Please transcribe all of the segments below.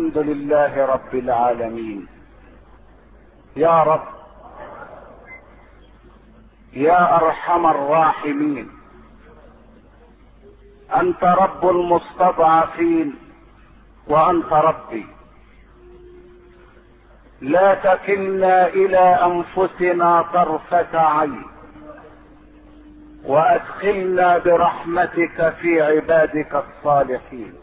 الحمد لله رب العالمين. يا رب يا ارحم الراحمين، انت رب المستضعفين وانت ربي، لا تكلنا الى انفسنا طرفة عين، وادخلنا برحمتك في عبادك الصالحين.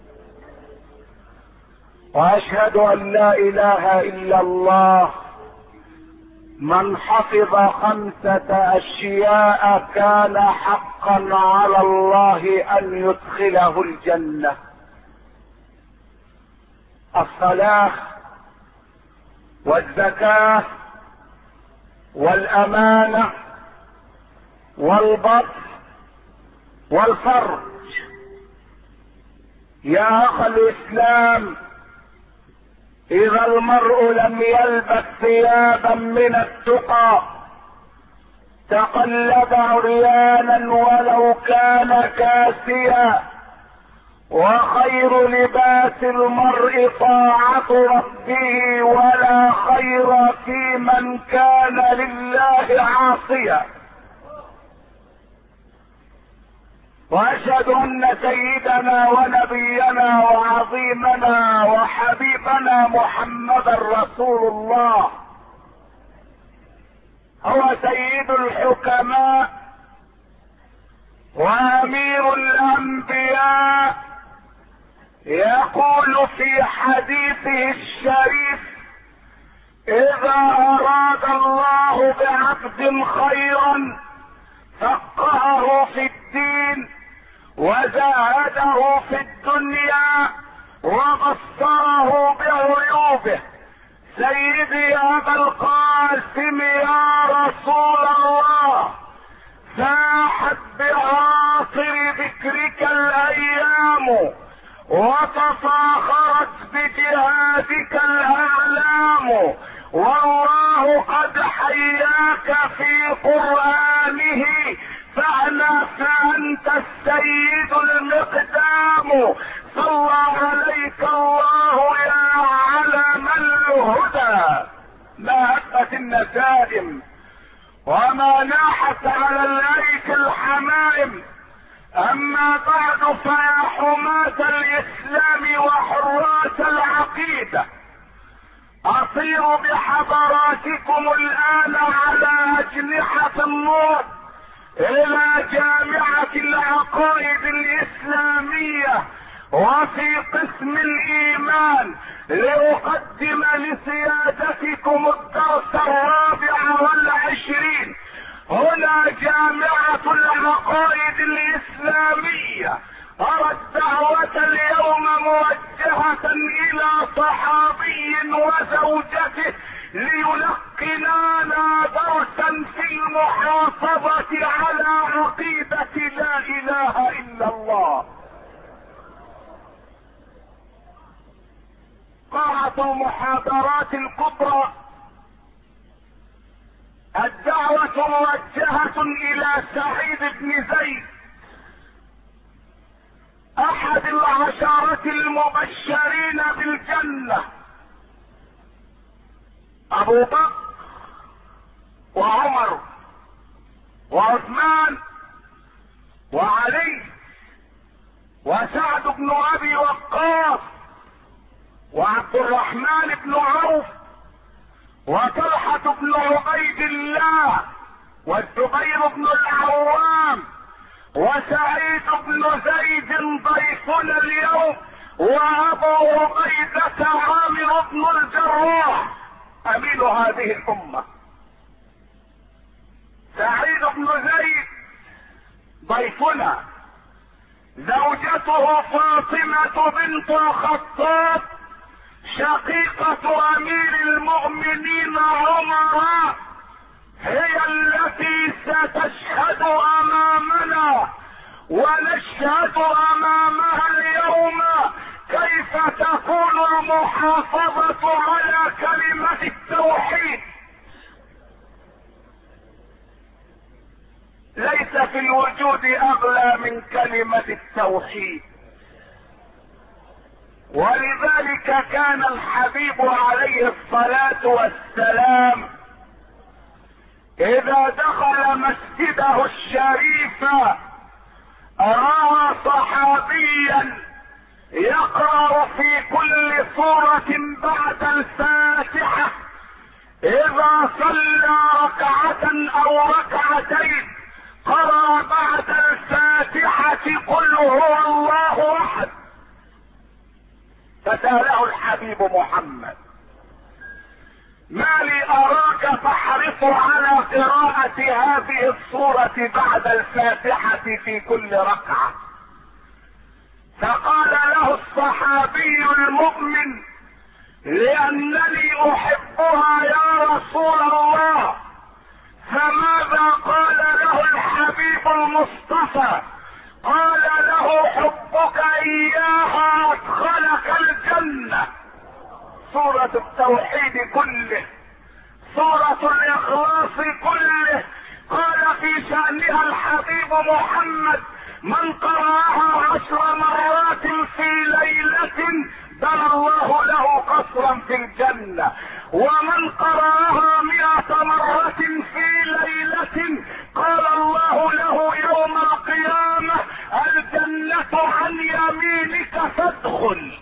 واشهد ان لا اله الا الله، من حفظ 5 اشياء كان حقا على الله ان يدخله الجنة: الصلاة والزكاة والامانة والبطن والفرج. يا اخ الاسلام، اذا المرء لم يلبس ثيابا من التقى تقلب عريانا ولو كان كاسيا، وخير لباس المرء طاعة ربه، ولا خير في من كان لله عاصيا. واشهد ان سيدنا ونبينا وعظيمنا وحبيبنا محمدا رسول الله هو سيد الحكماء وامير الانبياء، يقول في حديثه الشريف: اذا اراد الله بعبد خيرا فقهه في الدين وزاهده في الدنيا وبصره بعيوبه. سيدي ابا القاسم يا رسول الله، فاحت بعاصر ذكرك الايام وتفاخرت بجهادك الاعلام، والله قد حياك في قرآنه فأنت السيد المقدام. صلى عليك الله يا علم الهدى، ما هبت النسائم وما ناحت على الايك الحمائم. اما بعد، فيا حماة الاسلام وحراس العقيدة، اصير بحضراتكم الان على اجنحة النور الى جامعة العقائد الاسلامية وفي قسم الايمان لاقدم لسيادتكم الدرس 24 هنا جامعة العقائد الاسلامية. ارى الدعوة اليوم موجهة الى صحابي وزوجته ليلقنانا درسا في المحافظة على عقيدة لا اله الا الله. قاعة المحاضرات الكبرى، الدعوة موجهة الى سعيد بن زيد احد العشرة المبشرين بالجنة، ابو بكر وعمر وعثمان وعلي وسعد بن ابي وقاص وعبد الرحمن بن عوف وطلحة بن عبيد الله والزبير بن العوام وسعيد بن زيد ضيفنا اليوم، وابو عبيدة عامر بن الجراح امين هذه الامة. سعيد بن زيد ضيفنا، زوجته فاطمة بنت الخطاب شقيقة امير المؤمنين عمر هي التي ستشهد امامنا ونشهد امامها اليوم كيف تكون المحافظة على كلمة التوحيد. ليس في الوجود اغلى من كلمة التوحيد، ولذلك كان الحبيب عليه الصلاة والسلام اذا دخل مسجده الشريف رأى صحابيا يقرأ في كل سورة بعد الفاتحة، اذا صلى ركعة او ركعتين قرأ بعد الفاتحة قل هو الله احد. فسأله الحبيب محمد: ما لي اراك تحرص على قراءة هذه السورة بعد الفاتحة في كل ركعة؟ فقال له الصحابي المؤمن: لانني احبها يا رسول الله. فماذا قال له الحبيب المصطفى؟ قال له: حبك اياها ادخلك الجنة. سورة التوحيد كله، سورة الاخلاص كله، قال في شأنها الحبيب محمد: من قرأها 10 مرات في ليلة بنى الله له قصرا في الجنة، ومن قرأها 100 مرة في ليلة قال الله له يوم القيامة: الجنة عن يمينك فادخل.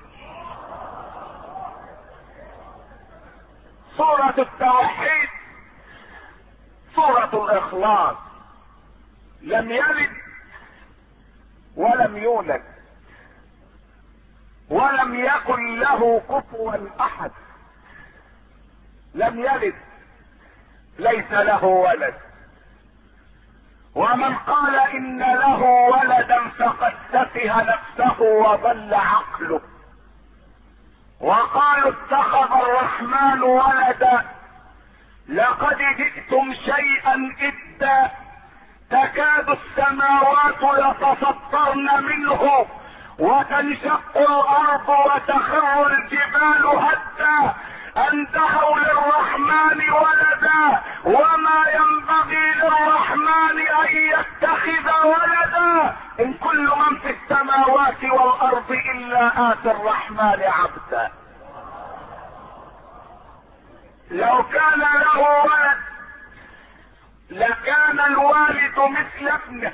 سورة التوحيد، سورة الاخلاص، لم يلد ولم يولد ولم يكن له كفوا احد. لم يلد، ليس له ولد، ومن قال ان له ولدا فقد سفه نفسه وضل عقله. وقالوا اتخذ الرحمن ولدا، لقد جئتم شيئا إدا، تكاد السماوات يتفطرن منه وتنشق الارض وتخر الجبال هدا ان دعوا للرحمن ولدا وما ينبغي للرحمن ان يتخذ ولدا ان كل من في السماوات والارض الا اتي الرحمن عبدا. لو كان له ولد لكان الوالد مثل ابنه،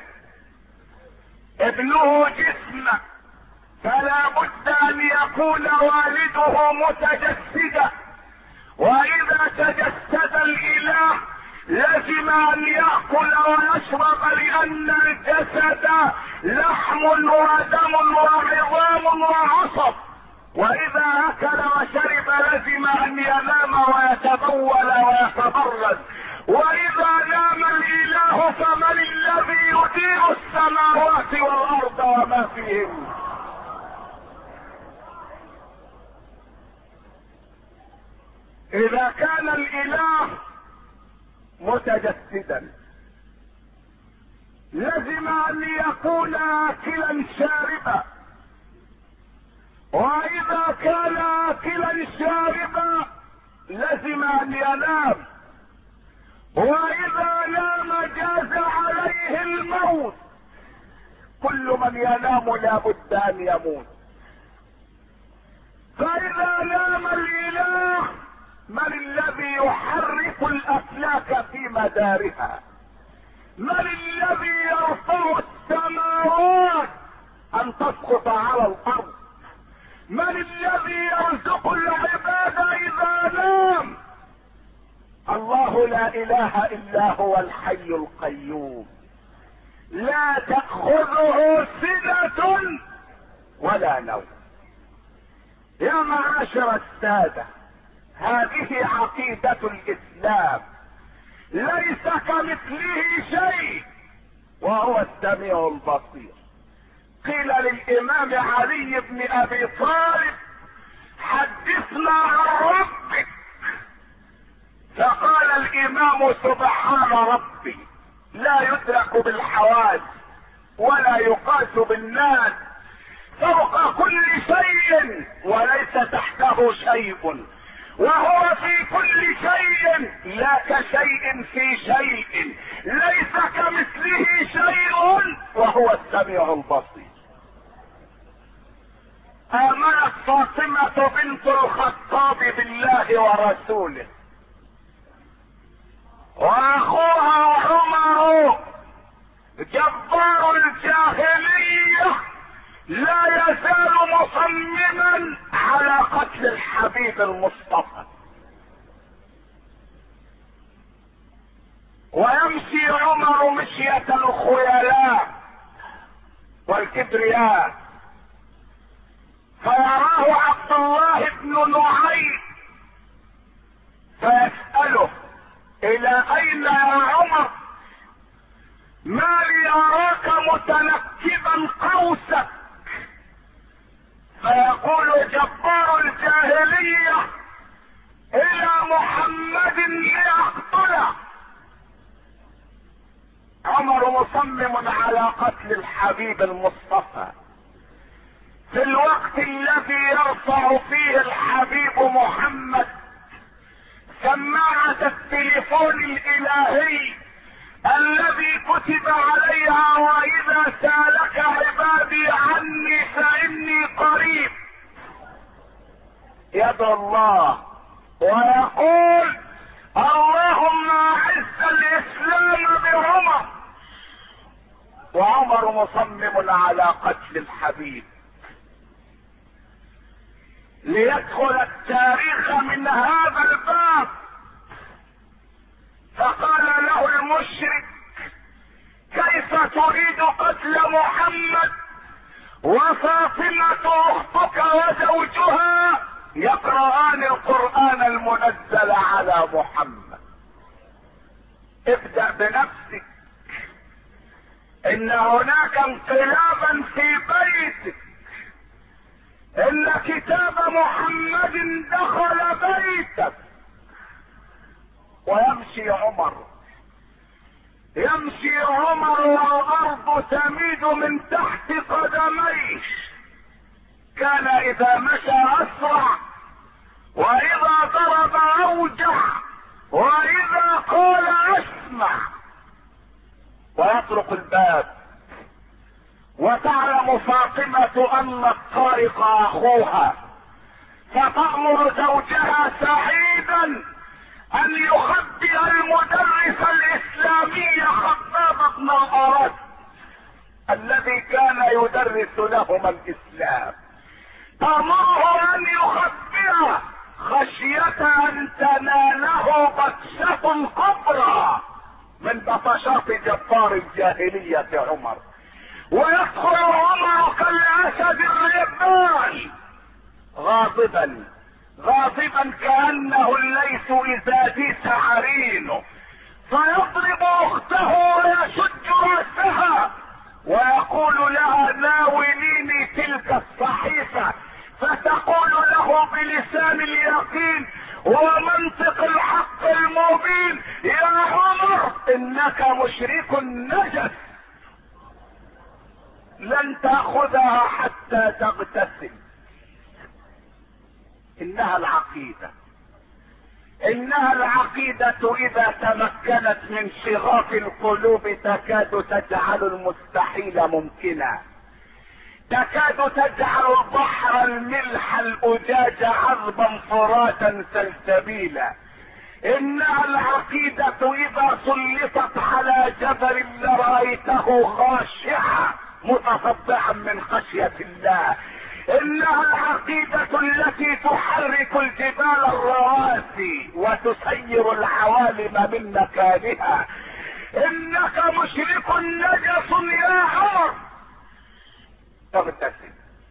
ابنه جسمه، فلا بد ان يكون والده متجسدا، واذا تجسد الاله لزم ان يأكل ويشرب لان الجسد لحم ودم وعظام وعصب، واذا اكل وشرب لزم ان ينام ويتبول ويتبرز، واذا نام الاله فمن الذي يدير السماوات والارض وما فيهن؟ اذا كان الاله متجسدا لزم ان يكون اكلا شاربا، واذا كان اكلا شاربا لزم ان ينام، واذا نام جاز عليه الموت. كل من ينام لا بد ان يموت. فاذا نام الاله من الذي يحرك الافلاك في مدارها؟ من الذي يرفع السماوات ان تسقط على الارض؟ من الذي يرزق العباد اذا نام؟ الله لا اله الا هو الحي القيوم، لا تأخذه سنة ولا نوم. يا معاشر السادة، هذه عقيدة الاسلام، ليس كمثله شيء وهو السميع البصير. قيل للامام علي بن ابي طالب: حدثنا عن ربك. فقال الامام: سبحان ربي لا يدرك بالحواس ولا يقاس بالناس، فوق كل شيء وليس تحته شيء، وهو في كل شيء لا كشيء في شيء، ليس كمثله شيء وهو السميع البصير. آمنت فاطمة بنت الخطاب بالله ورسوله، واخوها عمر جبار الجاهلية لا يزال مصمما على قتل الحبيب المصطفى. ويمشي عمر مشية الخيلاء والكبرياء، فيراه عبد الله بن نعيم فيسأله: الى اين يا عمر؟ ما لي اراك متنكبا قوسك؟ فيقول جبار الجاهلية: الى محمد ليقتله. عمر مصمم على قتل الحبيب المصطفى في الوقت الذي يرفع فيه الحبيب محمد سماعة التليفون الالهي الذي كتب عليها: واذا سالك عبادي عني فاني قريب. يدعو الله ويقول: اللهم اعز الاسلام بعمر. وعمر مصمم على قتل الحبيب ليدخل التاريخ من هذا الباب. فقال له المشرك: كيف تريد قتل محمد وفاطمة اختك وزوجها يقرآن القرآن المنزل على محمد؟ ابدأ بنفسك، ان هناك انقلابا في بيتك، ان كتاب محمد دخل بيتك. ويمشي عمر والارض تميد من تحت قدميه. كان اذا مشى اسرع، واذا ضرب اوجع، واذا قال اسمع. ويطرق الباب، وتعلم فاطمة ان الطارق اخوها، فتأمر زوجها سعيدا ان يخبئ المدرس الاسلامي خباب بن الارد الذي كان يدرس لهما الاسلام، تأمره ان يخبئه خشية ان تناله بطشة كبرى من بطشات جبار الجاهلية عمر. ويدخل عمر كالاسد الريبان غاضبا كأنه الليث اذا ديس عرينه، فيضرب اخته ويشج رأسها ويقول لها: ناوليني تلك الصحيفة. فتقول له بلسان اليقين ومنطق الحق المبين: يا عمر انك مشرك نجس، لن تأخذها حتى تغتسل. انها العقيدة اذا تمكنت من شغاف القلوب تكاد تجعل المستحيل ممكنا، تكاد تجعل البحر الملح الأجاج عذبا فراتا سلسبيلا. انها العقيدة اذا سلطت على جبل لرأيته خاشعا متصدعا من خشية الله. انها العقيدة التي تحرك الجبال الرواسي وتسير العوالم من مكانها. انك مشرك نجس يا عمر، تغتسل.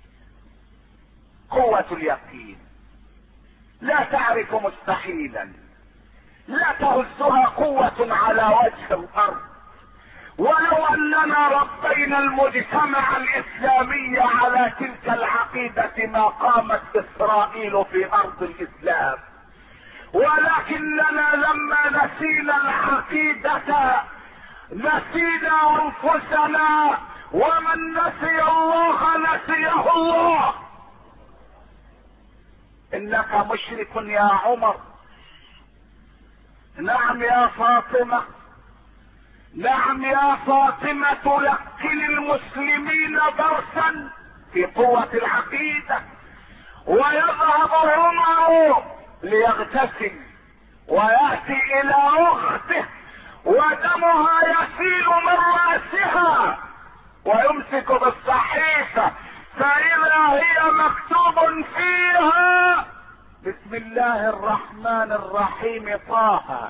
قوة اليقين لا تعرف مستحيلا، لا تهزها قوة على وجه الارض. ولو اننا ربينا المجتمع الاسلامي على تلك العقيدة ما قامت اسرائيل في ارض الاسلام، ولكننا لما نسينا العقيدة نسينا انفسنا، ومن نسي الله نسيه الله. انك مشرك يا عمر. نعم يا فاطمة، نعم يا فاطمة، لكن المسلمين درسا في قوة العقيدة. ويذهب عمر ليغتسل ويأتي الى اخته ودمها يسيل من رأسها، ويمسك بالصحيفة فإذا هي مكتوب فيها بسم الله الرحمن الرحيم طه.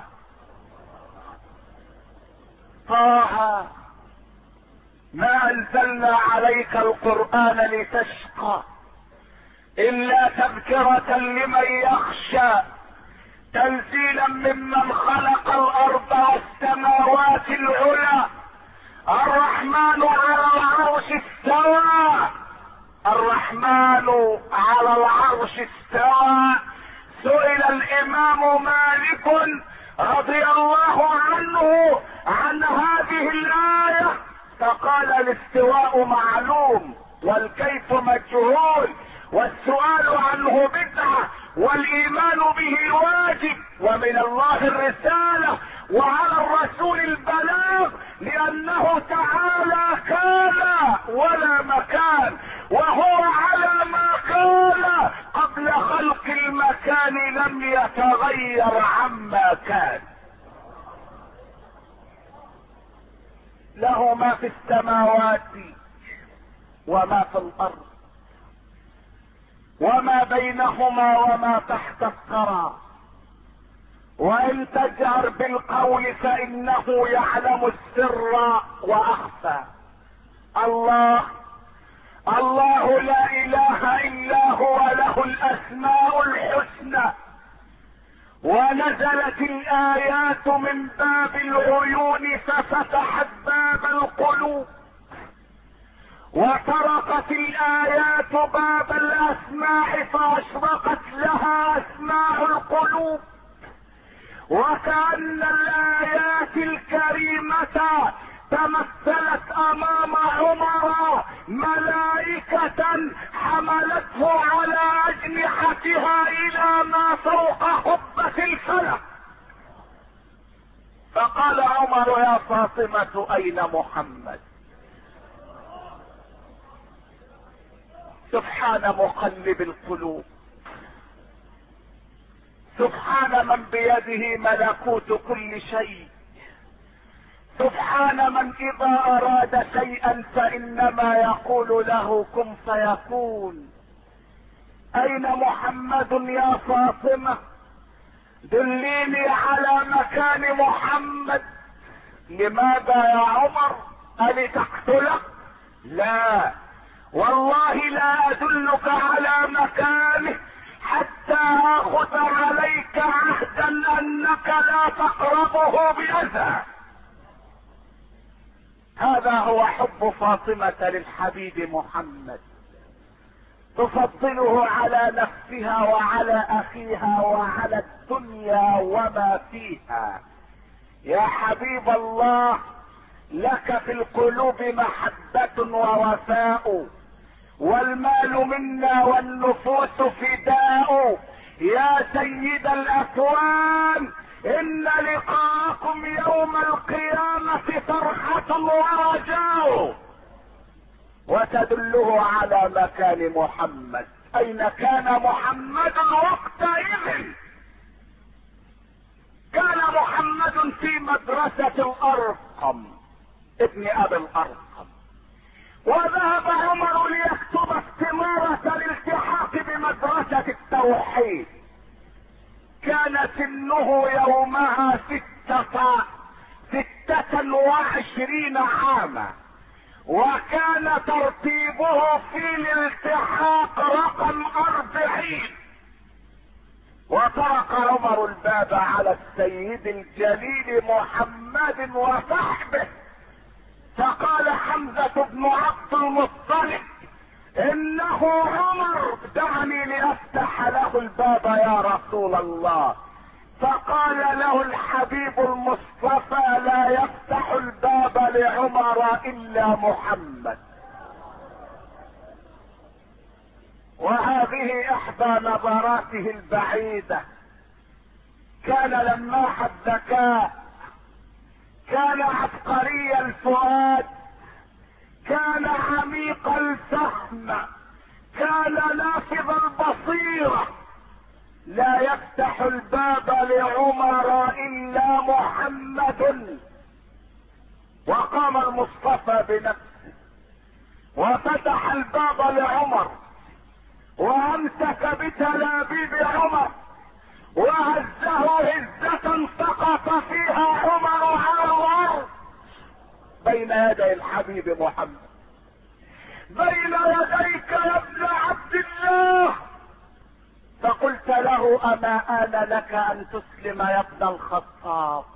طه ما انزلنا عليك القرآن لتشقى الا تذكرة لمن يخشى تنزيلا ممن خلق الارض والسماوات العلى الرحمن على العرش استوى. الرحمن على العرش استوى. سئل الامام مالك رضي الله عنه عن هذه الآية فقال الاستواء معلوم والكيف مجهول والسؤال عنه بدعة والايمان به واجب، ومن الله الرسالة وعلى الرسول البلاغ، لانه تعالى كان ولا مكان، وهو على ما كان قبل خلق المكان لم يتغير عما كان. له ما في السماوات وما في الارض وما بينهما وما تحت الثرى، وان تجهر بالقول فانه يعلم السر واخفى. الله الله لا اله الا هو، له الاسماء الحسنى. ونزلت الايات من باب العيون ففتحت باب القلوب، وطرقت الايات باب الاسماع فاشرقت لها اسماع القلوب. وكأن الايات الكريمة تمثلت امام عمر ملائكة حملته على اجنحتها الى ما فوق قبة الفلك. فقال عمر يا فاطمة اين محمد؟ سبحان مقلب القلوب، سبحان من بيده ملكوت كل شيء، سبحان من اذا اراد شيئا فانما يقول له كن فيكون. اين محمد يا فاطمة؟ دليني على مكان محمد. لماذا يا عمر؟ ألتقتلك؟ لا والله لا ادلك على مكانه حتى اخذ عليك عهدا انك لا تقربه باذى. هذا هو حب فاطمة للحبيب محمد، تفضله على نفسها وعلى اخيها وعلى الدنيا وما فيها. يا حبيب الله لك في القلوب محبة ووفاء، والمال منا والنفوس فداء. يا سيد الاكوان ان لقاءكم يوم القيامة فرحة ورجاء. وتدله على مكان محمد. اين كان محمد وقتئذ؟ كان محمد في مدرسة الارقم ابن ابي الارقم، وذهب عمر ليكتب استمارة الالتحاق بمدرسة التوحيد. كان سنه يومها 26 عاما، وكان ترتيبه في الالتحاق رقم 40. وطرق عمر الباب على السيد الجليل محمد وصحبه، فقال حمزة بن عبد المطلب انه عمر دعني لافتح له الباب يا رسول الله. فقال له الحبيب المصطفى لا يفتح الباب لعمر الا محمد. وهذه احدى نظراته البعيدة. كان لماح الذكاء، كان عبقري الفؤاد، كان عميق الفهم، كان نافذ البصيرة، لا يفتح الباب لعمر الا محمد. وقام المصطفى بنفسه وفتح الباب لعمر، وامسك بتلابيب عمر وهزه هزة سقط فيها عمر على الارض بين يدي الحبيب محمد. بين يديك يا ابن عبد الله. فقلت له اما آن لك ان تسلم يا ابن الخطاب؟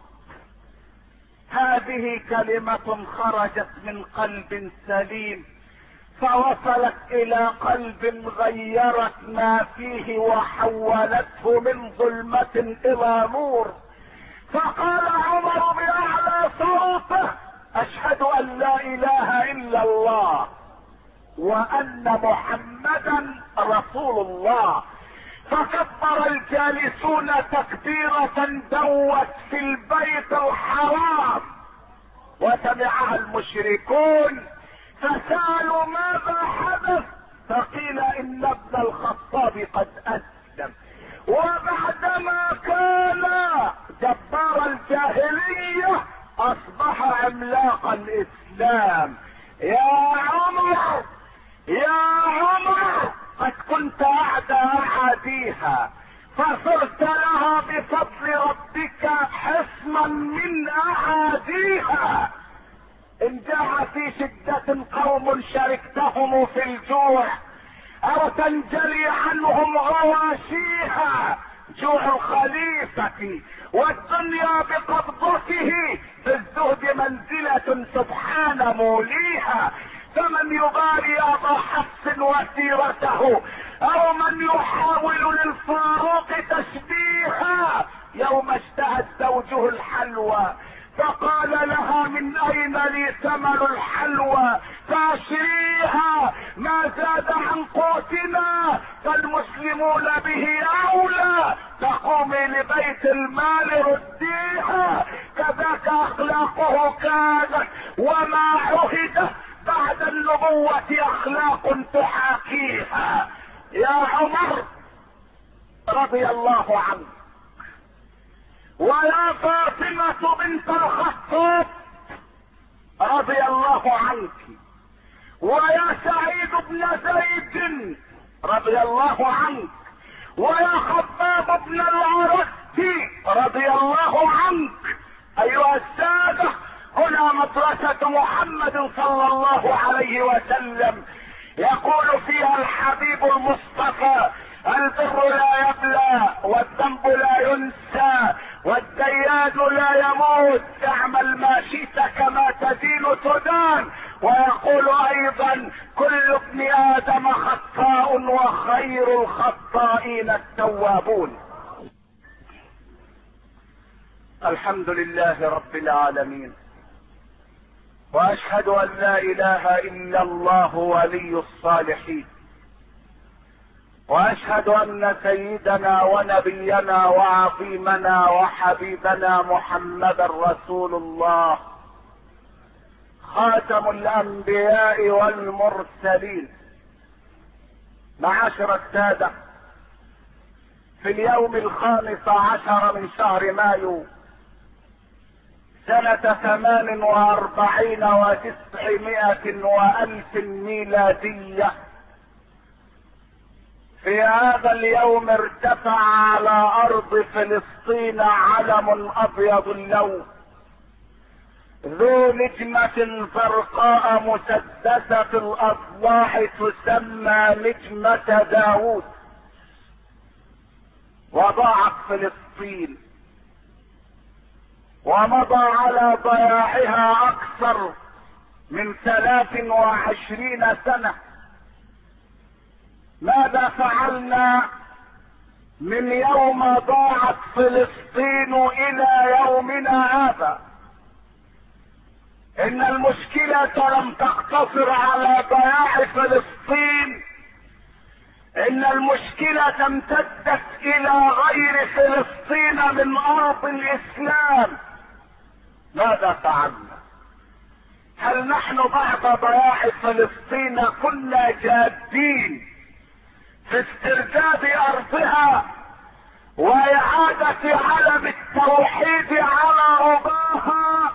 هذه كلمة خرجت من قلب سليم فوصلت الى قلب غيرت ما فيه وحولته من ظلمة الى نور. فقال عمر باعلى صوته اشهد ان لا اله الا الله وان محمدا رسول الله. فكبر الجالسون تكبيرة دوت في البيت الحرام وسمعها المشركون فسألوا ماذا حدث؟ فقيل ان ابن الخطاب قد اسلم. وبعدما كان جبار الجاهلية اصبح عملاق الاسلام. يا عمر يا عمر قد كنت اعدى اعاديها فصرت لها بفضل ربك حصنا من اعاديها. ان جاء في شدة قوم شركتهم في الجوع او تنجلي عنهم غواشيها جوع الخليفة والدنيا بقبضته بالزهد منزلة سبحان موليها. فمن يباري ابا حفص وسيرته او من يحاول للفاروق تشبيها يوم اشتهت زوجه الحلوى فقال لها من اين لي ثمن الحلوى فاشريها ما زاد عن قوتنا فالمسلمون به اولى تقومي لبيت المال رديها. كذاك اخلاقه كانت وما عهده بعد النبوة اخلاق تحاكيها. يا عمر رضي الله عنك ويا فاطمة بنت الخطاب رضي الله عنك ويا سعيد بن زيد رضي الله عنك ويا خباب بن العرس رضي الله عنك. ايها السادة هنا مدرسة محمد صلى الله عليه وسلم يقول فيها الحبيب المصطفى البر لا يبلى والذنب لا ينسى والديان لا يموت اعمل ما شئت كما تدين تدان. ويقول ايضا كل ابن ادم خطاء وخير الخطائين التوابون. الحمد لله رب العالمين واشهد ان لا اله الا الله ولي الصالحين واشهد ان سيدنا ونبينا وعظيمنا وحبيبنا محمدا رسول الله خاتم الانبياء والمرسلين. معاشر السادة في اليوم 15 من شهر مايو سنة 48 و900 وألف ميلادية في هذا اليوم ارتفع على أرض فلسطين علم أبيض اللون ذو نجمة زرقاء مسدسة الأضلاع تسمى نجمة داوود. وضاعت فلسطين ومضى على ضياعها اكثر من 23 سنة. ماذا فعلنا من يوم ضاعت فلسطين الى يومنا هذا؟ ان المشكلة لم تقتصر على ضياع فلسطين، ان المشكلة امتدت الى غير فلسطين من ارض الاسلام. ماذا فعلنا؟ هل نحن بعد ضياع فلسطين كنا جادين في استرداد ارضها واعادة علم التوحيد على رباها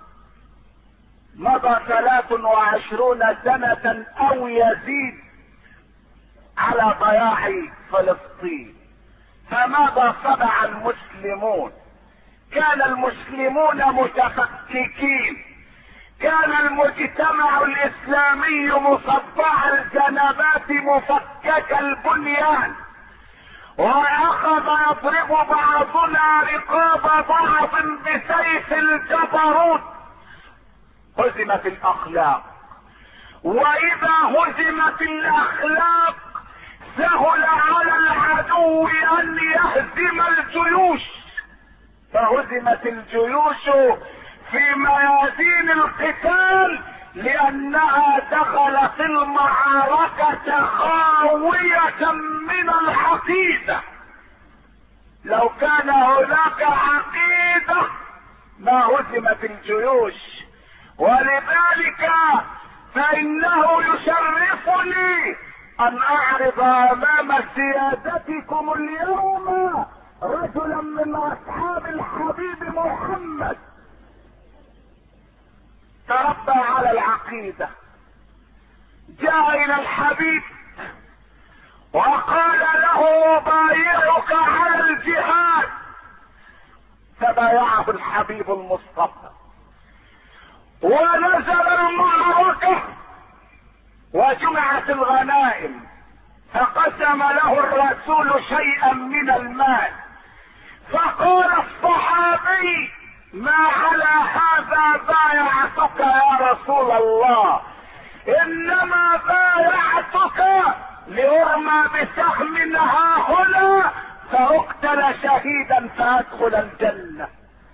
مضى 23 سنة او يزيد على ضياع فلسطين. فماذا صنع المسلمون؟ كان المسلمون متفككين، كان المجتمع الاسلامي مصدع الجنبات مفكك البنيان، واخذ يضرب بعضنا رقاب بعض بسيف الجبروت. هزمت الاخلاق، واذا هزمت الاخلاق سهل على العدو ان يهزم الجيوش، فهزمت الجيوش في ميادين القتال لانها دخلت المعركة خاوية من العقيدة. لو كان هناك عقيدة ما هزمت الجيوش. ولذلك فانه يشرفني ان اعرض امام سيادتكم اليوم رجلا من اصحاب الحبيب محمد تربى على العقيدة، جاء الى الحبيب وقال له بايعك على الجهاد، فبايعه الحبيب المصطفى ونزل المعركة وجمعت الغنائم، فقسم له الرسول شيئا من المال، فقال الصحابي ما على هذا بايعتك يا رسول الله، انما بايعتك لارمى بسهم ها هنا فاقتل شهيدا فادخل الجنة.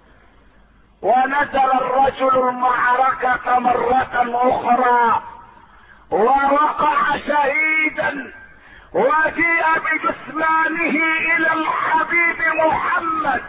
ونزل الرجل المعركة مرة اخرى ووقع شهيدا، وجيء بجثمانه الى الحبيب محمد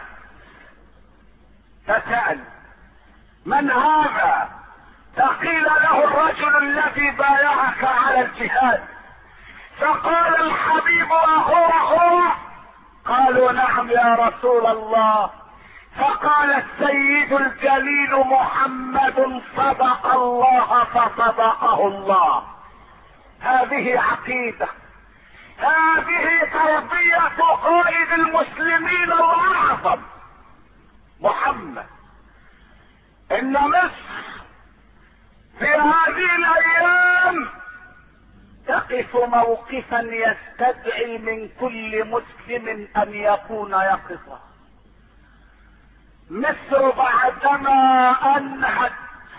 فسأل من هذا؟ فقيل له الرجل الذي بايعك على الجهاد، فقال الحبيب اهو؟ قالوا نعم يا رسول الله. فقال السيد الجليل محمد صدق الله فصدقه الله. هذه عقيدة، هذه تربية قائد المسلمين الاعظم محمد. ان مصر في هذه الايام تقف موقفا يستدعي من كل مسلم ان يكون يقظا. مصر بعدما انهت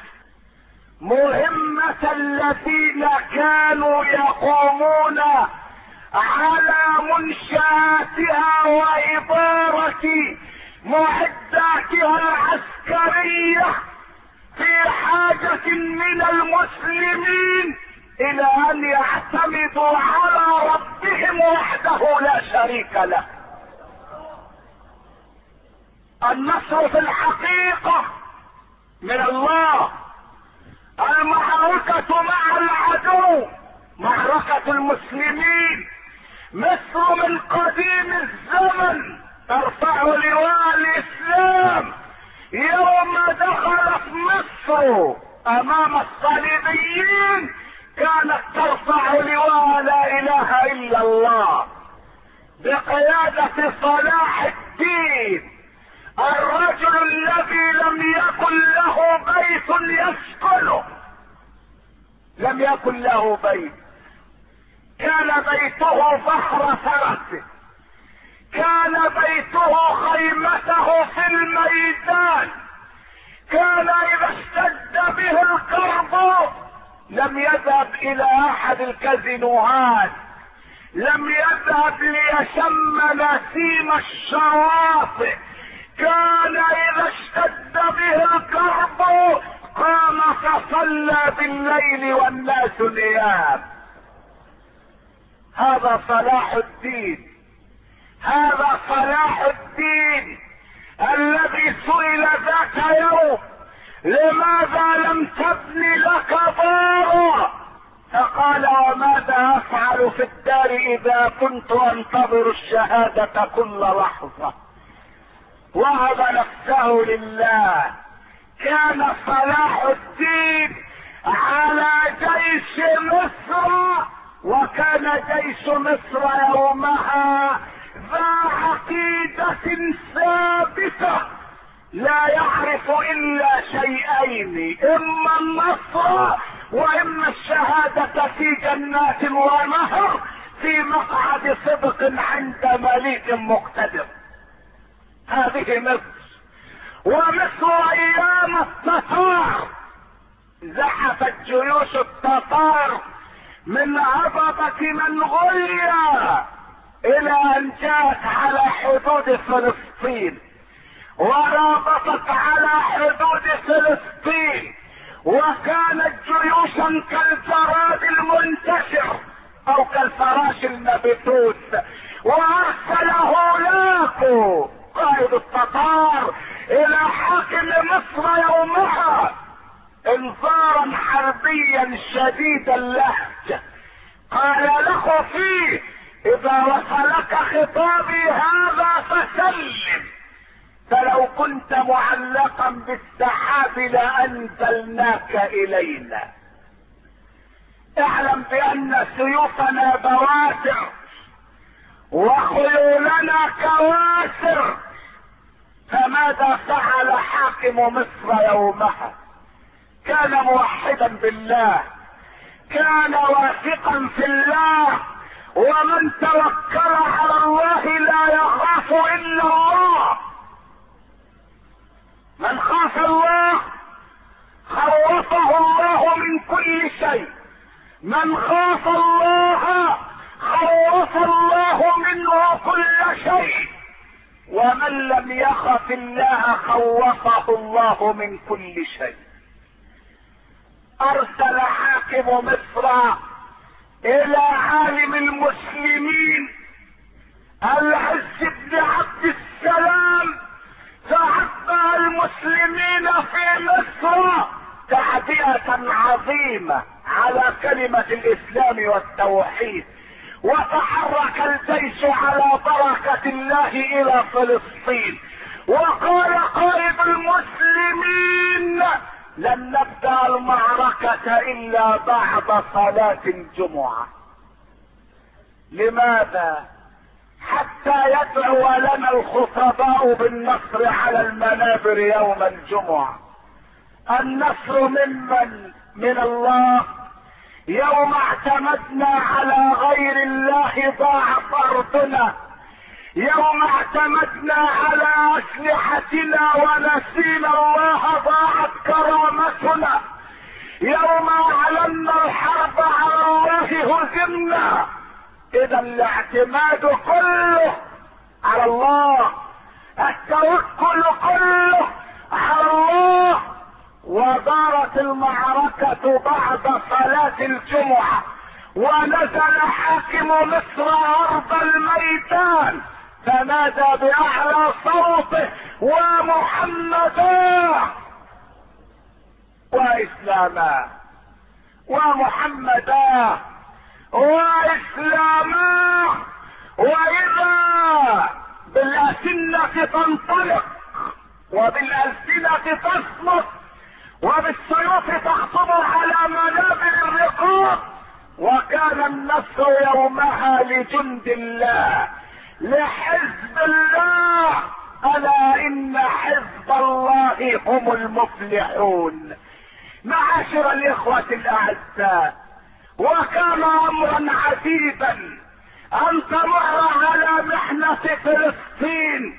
مهمة الذين كانوا يقومون على منشآتها وإدارة معداتها العسكرية، في حاجة من المسلمين الى ان يعتمدوا على ربهم وحده لا شريك له. النصر في الحقيقة من الله. المعركة مع العدو معركة المسلمين. مصر من قديم الزمن ترفع لواء الاسلام. يوم دخلت مصر امام الصليبيين كانت ترفع لواء لا اله الا الله بقيادة صلاح الدين، الرجل الذي لم يكن له بيت يسكنه، لم يكن له بيت، كان بيته فخر فرسه، كان بيته خيمته في الميدان، كان اذا اشتد به الكرب لم يذهب الى احد الكازينوهات، لم يذهب ليشم نسيم الشواطئ، كان اذا اشتد به الكرب قام فصلى بالليل والناس نيام. هذا صلاح الدين، هذا صلاح الدين الذي سئل ذات يوم لماذا لم تبني لك دارا؟ فقال وماذا افعل في الدار الدار اذا كنت انتظر الشهادة كل لحظة. وهب نفسه لله. كان صلاح الدين على جيش مصر، وكان جيش مصر يومها ذا عقيدة ثابتة لا يعرف الا شيئين، اما النصر واما الشهادة في جنات ونهر في مقعد صدق عند مليك مقتدر. هذه مصر. ومصر ايام التتار زحفت جيوش التتار من هضبة منغوليا الى ان جاءت على حدود فلسطين ورابطت على حدود فلسطين، وكانت جيوشا كالجراد المنتشر او كالفراش المبثوث. وارسل هولاكو قائد التتار الى حاكم مصر يومها انذارا حربيا شديد اللهجة. قال له فيه: اذا وصلك خطابي هذا فسلم، فلو كنت معلقا بالسحاب لانزلناك الينا. اعلم بان سيوفنا بواسر وخيولنا كواسر. فماذا فعل حاكم مصر يومها؟ كان موحدا بالله، كان واثقا في الله، ومن توكل على الله لا يخاف الا الله. من خاف الله خوفه الله من كل شيء. من خاف الله خوف الله منه كل شيء، ومن لم يخف الله خوفه الله من كل شيء. ارسل حاكم مصر الى عالم المسلمين العز بن عبد السلام فعبى المسلمين في مصر تعبئة عظيمة على كلمة الاسلام والتوحيد، وتحرك الجيش على بركة الله الى فلسطين. وقال قائد المسلمين: لن نبدأ المعركة الا بعد صلاة الجمعة. لماذا؟ حتى يدعو لنا الخطباء بالنصر على المنابر يوم الجمعة. النصر من الله. يوم اعتمدنا على غير الله ضاعت ارضنا. يوم اعتمدنا على اسلحتنا ونسينا الله ضاعت كرامتنا. يوم اعلنا الحرب على الله هزمنا. اذا الاعتماد كله على الله، التوكل كله على الله. ودارت المعركة بعد صلاة الجمعة، ونزل حاكم مصر ارض الميدان فنادى باعلى صوته: ومحمدا واسلاما، ومحمدا واسلاما. واذا بالألسنة تنطلق وبالألسنة تصمت وبالسيوف تخطب على منابر الرقاب. وكان النصر يومها لجند الله، لحزب الله. الا ان حزب الله هم المفلحون. معاشر الاخوة الاعزاء، وكان امرا عجيبا ان تمر على محنة فلسطين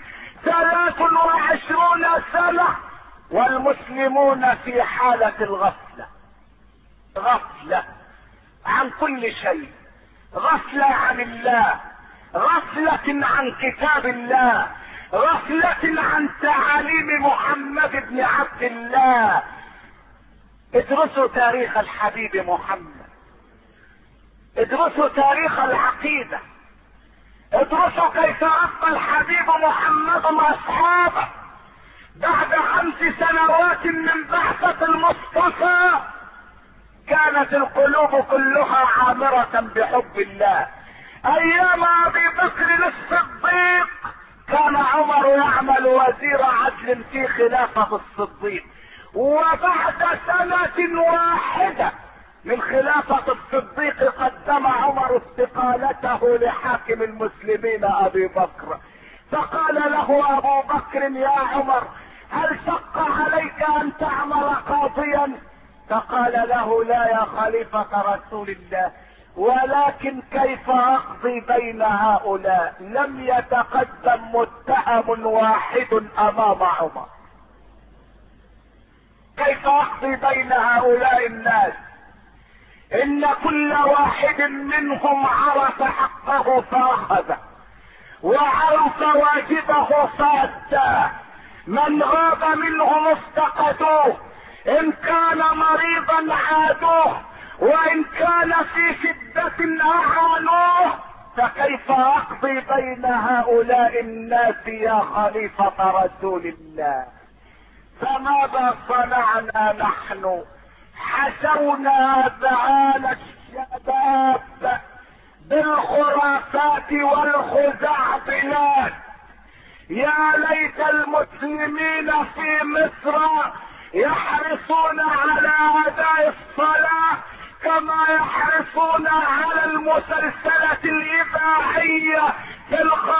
23 سنة والمسلمون في حالة الغفلة. غفلة عن كل شيء، غفلة عن الله، غفلة عن كتاب الله، غفلة عن تعاليم محمد بن عبد الله. ادرسوا تاريخ الحبيب محمد، ادرسوا تاريخ العقيدة، ادرسوا كيف ربى الحبيب محمد واصحابه بعد 5 سنوات من بعثة المصطفى. كانت القلوب كلها عامرة بحب الله، ايام ابي بكر الصديق كان عمر يعمل وزير عدل في خلافة الصديق، وبعد سنة واحدة من خلافة الصديق قدم عمر استقالته لحاكم المسلمين ابي بكر، فقال له ابو بكر يا عمر هل شق عليك ان تعمل قاضيا؟ فقال له لا يا خليفة رسول الله، ولكن كيف اقضي بين هؤلاء؟ لم يتقدم متهم واحد امام عمر، كيف اقضي بين هؤلاء الناس؟ ان كل واحد منهم عرف حقه فاخذه، وعرف واجبه فاداه، من غاب منهم افتقدوه، ان كان مريضا عادوه، وان كان في شدة اعانوه، فكيف اقضي بين هؤلاء الناس يا خليفة رسول الله؟ فماذا صنعنا نحن؟ حشونا ذعان الشباب بالخرافات والخزعبلات. يا ليت المسلمين في مصر يحرصون على اداء الصلاة كما يحرصون على المسلسلة الاذاعية في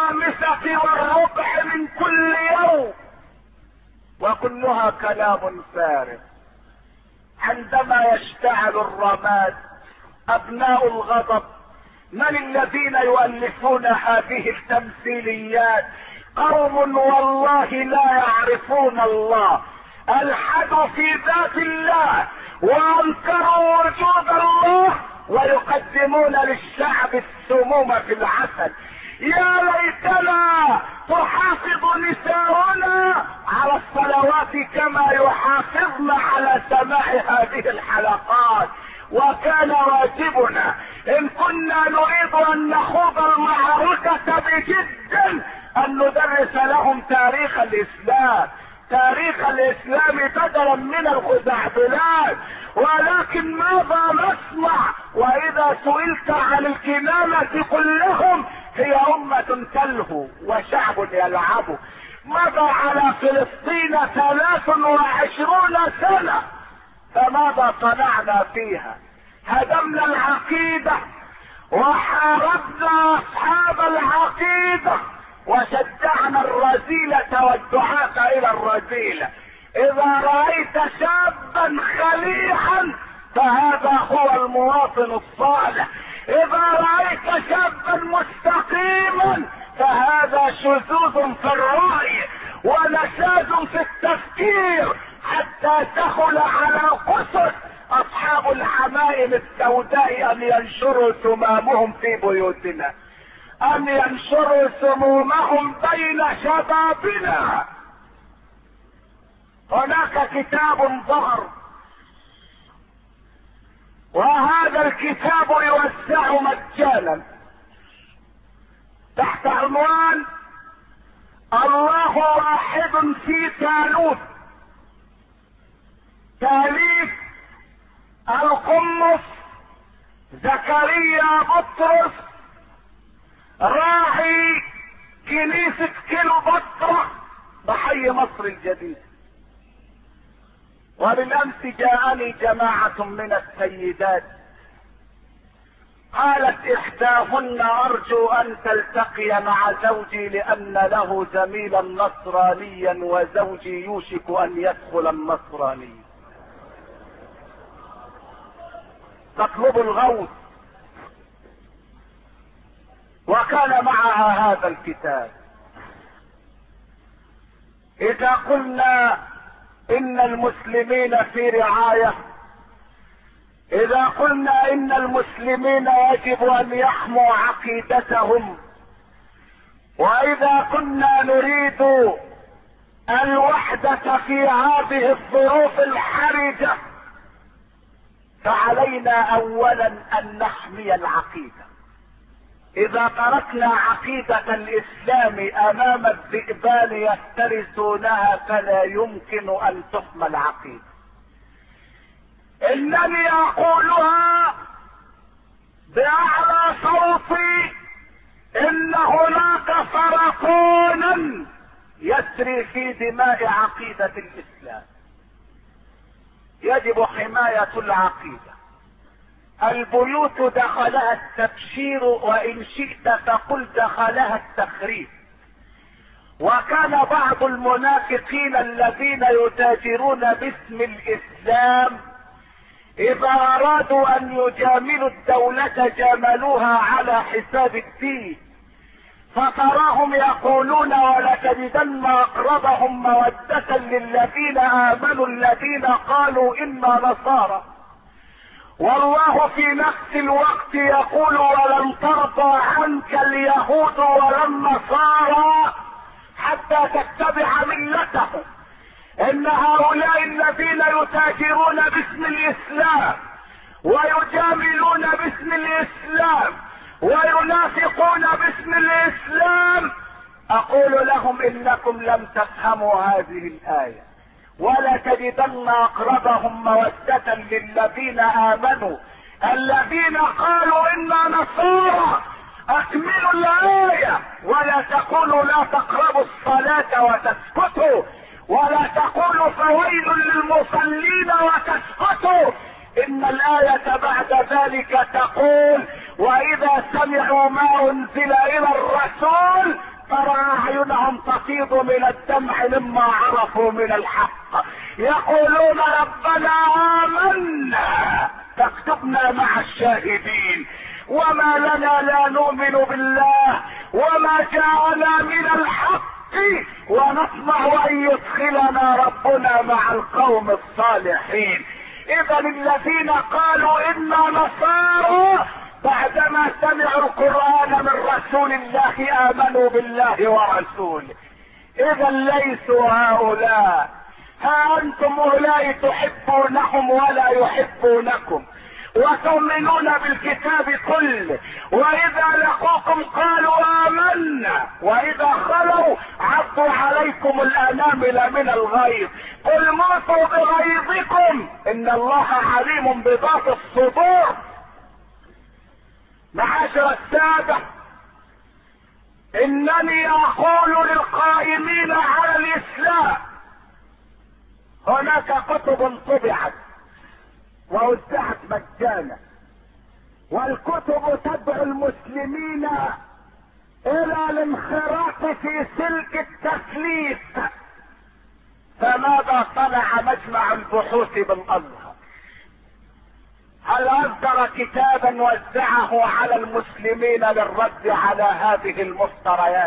5:15 من كل يوم، وكلها كلام فارغ. عندما يشتعل الرماد ابناء الغضب من الذين يؤلفون هذه التمثيليات؟ قوم والله لا يعرفون الله، الحدوا في ذات الله وانكروا وجود الله، ويقدمون للشعب السموم في العسل. يا ليتنا تحافظ نساؤنا على الصلوات كما يحافظن على سماع هذه الحلقات، وكان واجبنا ان كنا نريد ان نخوض المعركة بجد ان ندرس لهم تاريخ الاسلام، تاريخ الاسلام بدلا من الخزعبلات. ولكن ماذا نصنع واذا سئلت عن الكنانة قل لهم هي امة تلهو وشعب يلعب. ماذا على فلسطين 23 سنة؟ فماذا صنعنا فيها؟ هدمنا العقيدة وحاربنا اصحاب العقيدة وشجعنا الرذيلة والدعاة الى الرذيلة. اذا رأيت شابا خليعا فهذا هو المواطن الصالح، اذا رأيت شابا مستقيما فهذا شذوذ في الرأي ونشاز في التفكير، حتى تخل على قصص اصحاب الحمائم السوداء ان ينشروا سمامهم في بيوتنا، ان ينشروا سمومهم بين شبابنا. هناك كتاب ظهر، وهذا الكتاب يوزع مجانا تحت عنوان الله واحد في ثالوث، تاليف القمص زكريا بطرس راعي كنيسة كليوباترا بحي مصر الجديد. وبالامس جاءني جماعة من السيدات قالت احداهن ارجو ان تلتقي مع زوجي لان له زميلا نصرانيا وزوجي يوشك ان يدخل النصرانية، تطلب الغوث. وكان معها هذا الكتاب. اذا قلنا ان المسلمين في رعاية، اذا قلنا ان المسلمين يجب ان يحموا عقيدتهم، واذا كنا نريد الوحدة في هذه الظروف الحرجة، فعلينا اولا ان نحمي العقيدة. اذا تركنا عقيدة الاسلام امام الذئبان يفترسونها فلا يمكن ان تحمى العقيدة. انني اقولها باعلى صوتي ان هناك سرطانا يسري في دماء عقيدة الاسلام، يجب حماية العقيدة. البيوت دخلها التبشير، وان شئت فقل دخلها التخريب. وكان بعض المنافقين الذين يتاجرون باسم الاسلام اذا ارادوا ان يجاملوا الدولة جاملوها على حساب الدين، فتراهم يقولون ولتجدن اقربهم مودة للذين امنوا الذين قالوا انا نصارى، والله في نفس الوقت يقول ولن ترضى عنك اليهود ولا النصارى حتى تتبع ملتهم. ان هؤلاء الذين يتاجرون باسم الاسلام ويجاملون باسم الاسلام وينافقون باسم الاسلام، اقول لهم انكم لم تفهموا هذه الايه. ولا تجدن اقربهم مودة للذين امنوا الذين قالوا انا نصارى. اكملوا الايه. ولا تقولوا لا تقربوا الصلاة وتسكتوا، ولا تقولوا فويل للمصلين وتسكتوا. ان الاية بعد ذلك تقول واذا سمعوا ما انزل الى الرسول ترى اعينهم تفيض من الدمع مما عرفوا من الحق، يقولون ربنا آمنا فاكتبنا مع الشاهدين. وما لنا لا نؤمن بالله وما جاءنا من الحق ونطمع ان يدخلنا ربنا مع القوم الصالحين. اذا الذين قالوا انا نصارى بعدما سمعوا القرآن من رسول الله امنوا بالله ورسوله. اذا ليسوا هؤلاء. ها انتم اولئك تحبونهم ولا يحبونكم وتؤمنون بالكتاب كله، واذا لقوكم قالوا امنا واذا خلوا عضوا عليكم الانامل من الغيظ. قل موتوا بغيظكم ان الله عليم بذات الصدور. معاشر السادة، انني اقول للقائمين على الاسلام هناك كتب طبعت ووزعت مجانا، والكتب تدعو المسلمين الى الانخراط في سلك التثليث. فماذا صنع مجمع البحوث بالازهر؟ هل اصدر كتابا وزعه على المسلمين للرد على هذه المفتريات؟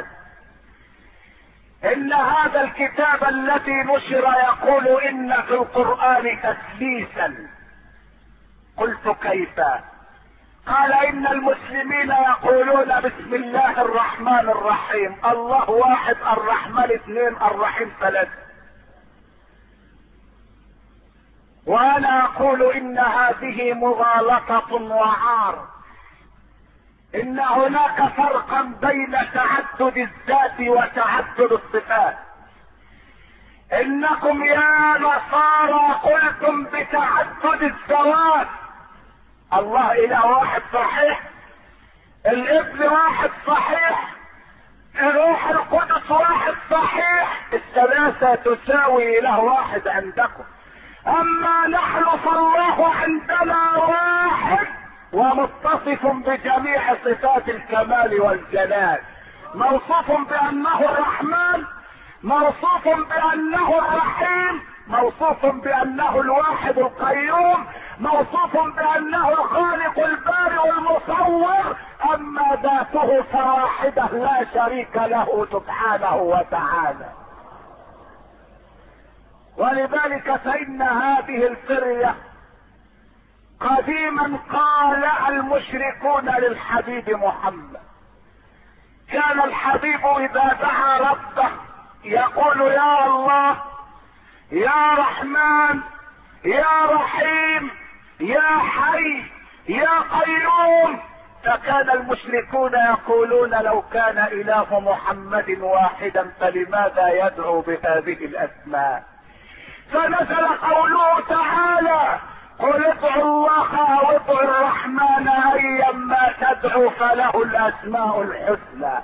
ان هذا الكتاب الذي نشر يقول ان في القرآن تثليثا. قلت كيف؟ قال ان المسلمين يقولون بسم الله الرحمن الرحيم، الله واحد، الرحمن اثنين، الرحيم ثلاثة. وانا اقول ان هذه مغالطة وعار. ان هناك فرقا بين تعدد الذات وتعدد الصفات. انكم يا نصارى قلتم بتعدد الذوات. الله اله واحد صحيح، الابن واحد صحيح، الروح القدس واحد صحيح، الثلاثة تساوي اله واحد عندكم. اما نحن فالله عندنا واحد ومتصف بجميع صفات الكمال والجلال، موصوف بانه الرحمن، موصوف بانه الرحيم، موصوف بانه الواحد القيوم، موصوف بانه الخالق البارئ المصور. اما ذاته فواحده لا شريك له سبحانه وتعالى. ولذلك فان هذه القرية قديما قال المشركون للحبيب محمد، كان الحبيب اذا دعا ربه يقول يا الله يا رحمن يا رحيم يا حي يا قيوم. فكان المشركون يقولون لو كان اله محمد واحدا فلماذا يدعو بهذه الاسماء؟ فنزل قوله تعالى قل ادعوا الله او ادعوا الرحمن ايما تدعوا فله الاسماء الحسنى.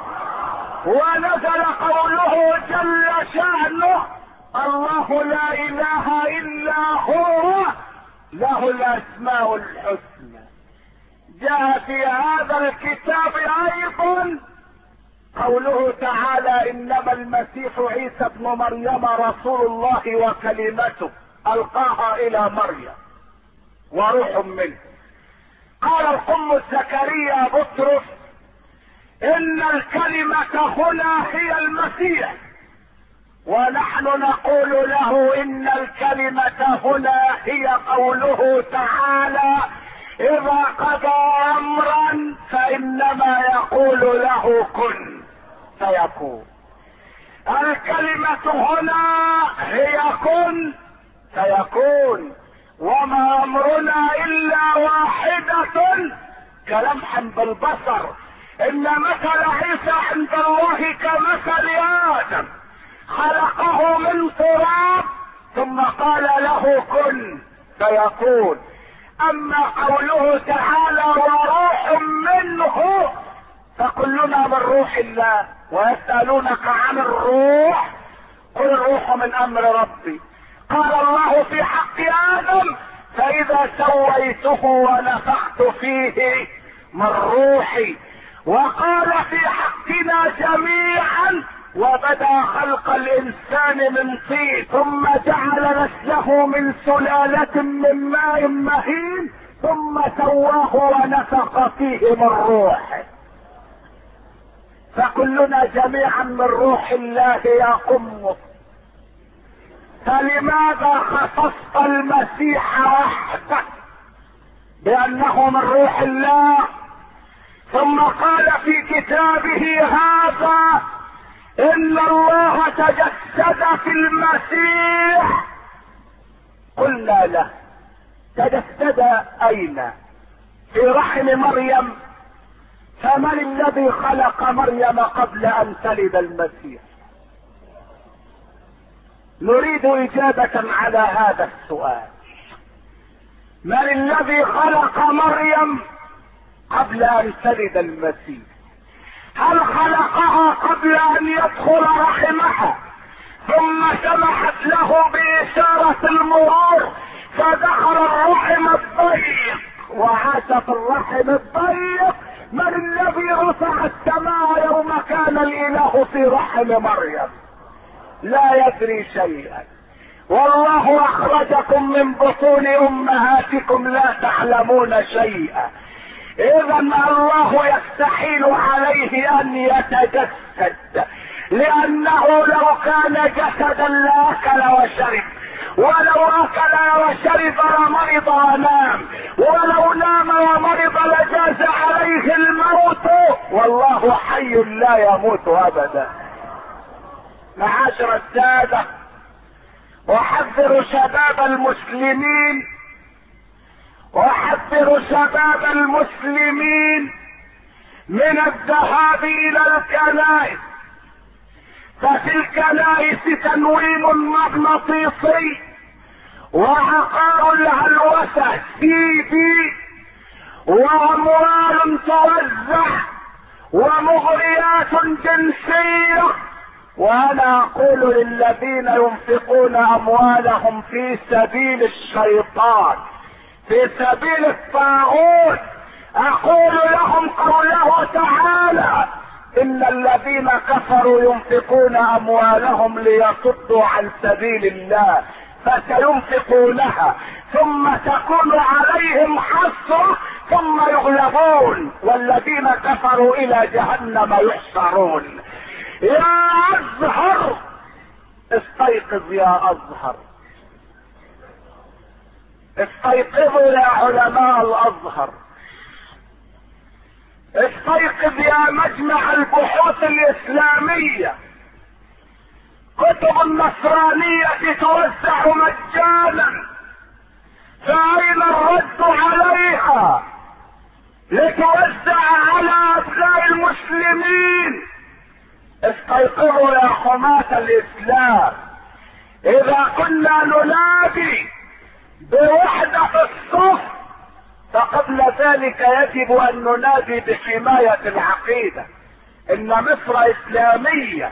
ونزل قوله جل شأنه الله لا اله الا هو له الاسماء الحسنى. جاء في هذا الكتاب ايضا قوله تعالى انما المسيح عيسى ابن مريم رسول الله وكلمته القاها الى مريم وروح منه. قال القم زكريا بطرس ان الكلمة هنا هي المسيح، ونحن نقول له ان الكلمة هنا هي قوله تعالى اذا قضى امرا فانما يقول له كن فيكون. الكلمة هنا هي كن فيكون، وما امرنا الا واحدة كلمح بالبصر. ان مثل عيسى عند الله كمثل ادم خلقه من تراب ثم قال له كن فيكون. اما قوله تعالى وروح منه فكلنا من روح الله. ويسألونك عن الروح قل الروح من امر ربي. قال الله في حق ادم فاذا سويته ونفخت فيه من روحي. وقال في حقنا جميعا وبدا خلق الانسان من طين ثم جعل نسله من سلالة من ماء مهين ثم سواه ونفخ فيه من روحه. فكلنا جميعا من روح الله يا قم. فلماذا خصصت المسيح وحده بانه من روح الله ثم قال في كتابه هذا ان الله تجسد في المسيح؟ قلنا له تجسد اين؟ في رحم مريم. فمن الذي خلق مريم قبل ان تلد المسيح؟ نريد اجابة على هذا السؤال. من الذي خلق مريم قبل ان تلد المسيح؟ هل خلقها قبل ان يدخل رحمها ثم سمحت له باشارة المرور فدخل الرحم الضيق وعاش في الرحم الضيق؟ من الذي رفع السماء يوم كان الاله في رحم مريم؟ لا يدري شيئا. والله اخرجكم من بطون امهاتكم لا تعلمون شيئا. اذا الله يستحيل عليه ان يتجسد، لانه لو كان جسدا لاكل وشرب، ولو اكل وشرب لمرض ونام، ولو نام ومرض لجاز عليه الموت، والله حي لا يموت ابدا. معاشر السادة، احذر شباب المسلمين من الذهاب الى الكنائس. ففي الكنائس تنويم مغناطيسي وعقار الهلوسة سيدي واموال توزع ومغريات جنسية. وانا اقول للذين ينفقون اموالهم في سبيل الشيطان، في سبيل الطاغوت، اقول لهم قوله تعالى ان الذين كفروا ينفقون اموالهم ليصدوا عن سبيل الله فسينفقونها ثم تكون عليهم حسرة ثم يغلبون والذين كفروا الى جهنم يحشرون. يا ازهر استيقظ، يا ازهر استيقظوا يا علماء الازهر، استيقظ يا مجمع البحوث الاسلامية. كتب النصرانية توزع مجانا، فأين الرد عليها لتوزع على أبناء المسلمين؟ استيقظوا يا حماة الإسلام. إذا كنا ننادي بوحدة في الصف، فقبل ذلك يجب ان ننادي بحماية العقيدة. ان مصر اسلامية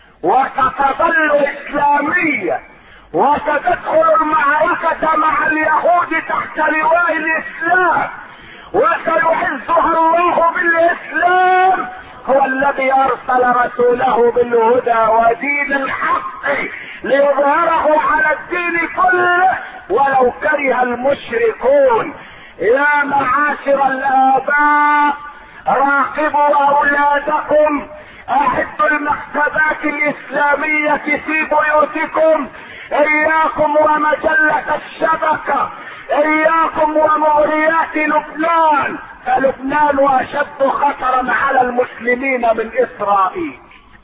وستظل اسلامية، وستدخل المعركة مع اليهود تحت لواء الاسلام، وسيعزها الله بالاسلام. هو الذي ارسل رسوله بالهدى ودين الحق ليظهره على الدين كله ولو كره المشركون. يا معاشر الاباء، راقبوا اولادكم، اعدوا المكتبات الاسلامية في بيوتكم، اياكم ومجلة الشبكة، اياكم ومغريات لبنان، فلبنان اشد خطرا على المسلمين من اسرائيل.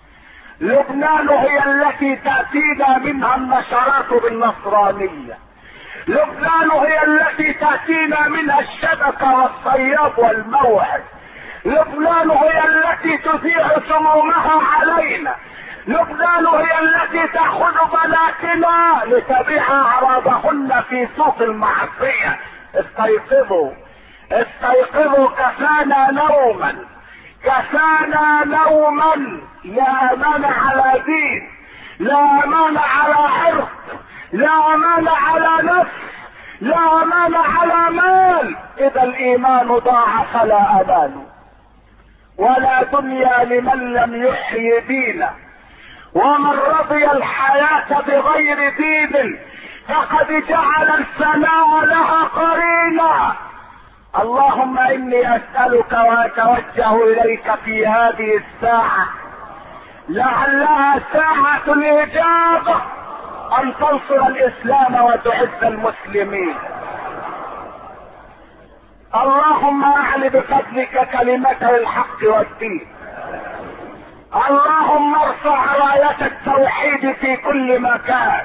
لبنان هي التي تأتينا منها النشرات بالنصرانية، لبنان هي التي تأتينا منها الشبكة والصياد والموعد، لبنان هي التي تذيع سمومها علينا، لبنان هي التي تأخذ بناتنا لتبيع أعراضهن في سوق المعصية. استيقظوا استيقظوا، كفانا نوما، كفانا نوما. لا امان على دين، لا امان على عرض، لا امان على نفس، لا امان على مال. اذا الايمان ضاع فلا امان ولا دنيا لمن لم يحيي دينه. ومن رضي الحياة بغير دين فقد جعل الفناء لها قرينا. اللهم اني اسألك واتوجه اليك في هذه الساعة، لعلها ساعة الاجابة، ان تنصر الاسلام وتعز المسلمين. اللهم اعل بفضلك كلمة الحق والدين. اللهم ارفع راية التوحيد في كل مكان.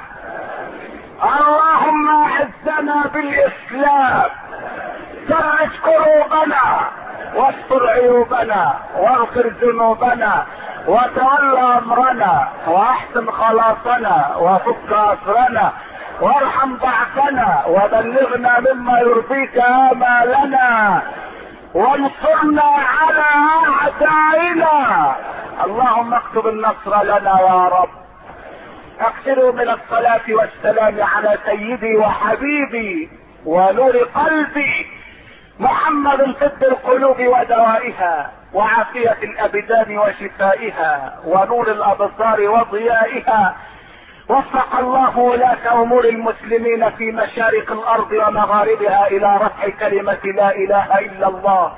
اللهم اعزنا بالاسلام، فرج كروبنا واستر عيوبنا واغفر ذنوبنا وتول امرنا واحسن خلاصنا وفك اسرنا وارحم ضعفنا وبلغنا مما يرضيك امالنا وانصرنا على اعدائنا. اللهم اكتب النصر لنا يا رب. اكثروا من الصلاة والسلام على سيدي وحبيبي ونور قلبي محمد، طب القلوب ودوائها وعافية الابدان وشفائها ونور الابصار وضيائها. وفق الله ولاة امور المسلمين في مشارق الارض ومغاربها الى رفع كلمة لا اله الا الله.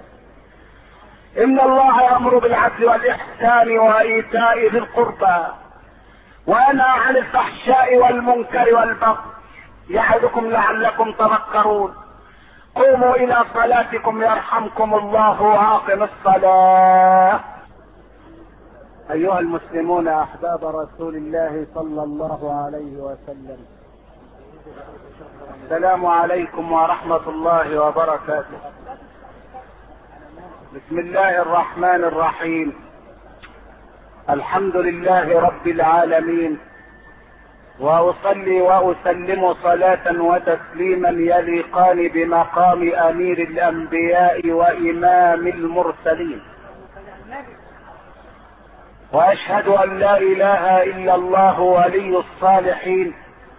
ان الله يأمر بالعدل والاحسان وايتاء ذي القربى وينهى عن الفحشاء والمنكر والبغي يعظكم لعلكم تذكرون. قوموا الى صلاتكم يرحمكم الله واقم الصلاة. ايها المسلمون احباب رسول الله صلى الله عليه وسلم، السلام عليكم ورحمة الله وبركاته. بسم الله الرحمن الرحيم. الحمد لله رب العالمين، واصلي واسلم صلاة وتسليما يليقان بمقام امير الانبياء وامام المرسلين. واشهد ان لا اله الا الله ولي الصالحين،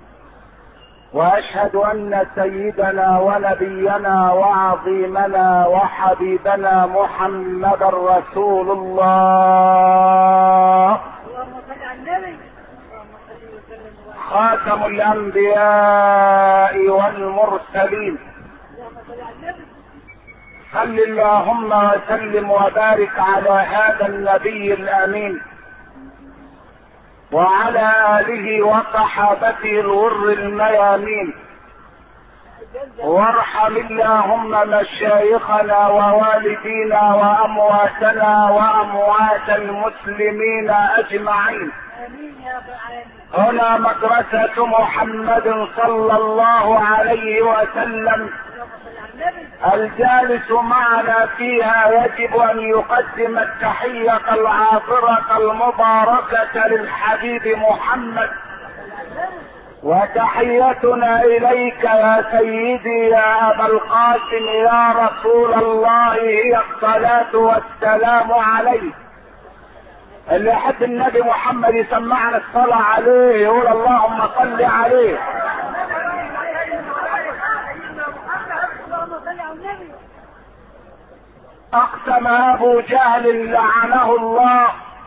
واشهد ان سيدنا ونبينا وعظيمنا وحبيبنا محمد رسول الله خاتم الانبياء والمرسلين. صل اللهم وسلم وبارك على هذا النبي الامين وعلى اله وصحابته الغر الميامين. وارحم اللهم مشايخنا ووالدينا وامواتنا واموات المسلمين اجمعين. هنا مدرسة محمد صلى الله عليه وسلم، الجالس معنا فيها يجب ان يقدم التحية العاطرة المباركة للحبيب محمد وتحيتنا اليك يا سيدي يا ابا القاسم يا رسول الله هي الصلاة والسلام عليك. اللي يحب النبي محمد يسمعنا الصلاة عليه يقول اللهم صل عليه. اقسم ابو جهل لعنه الله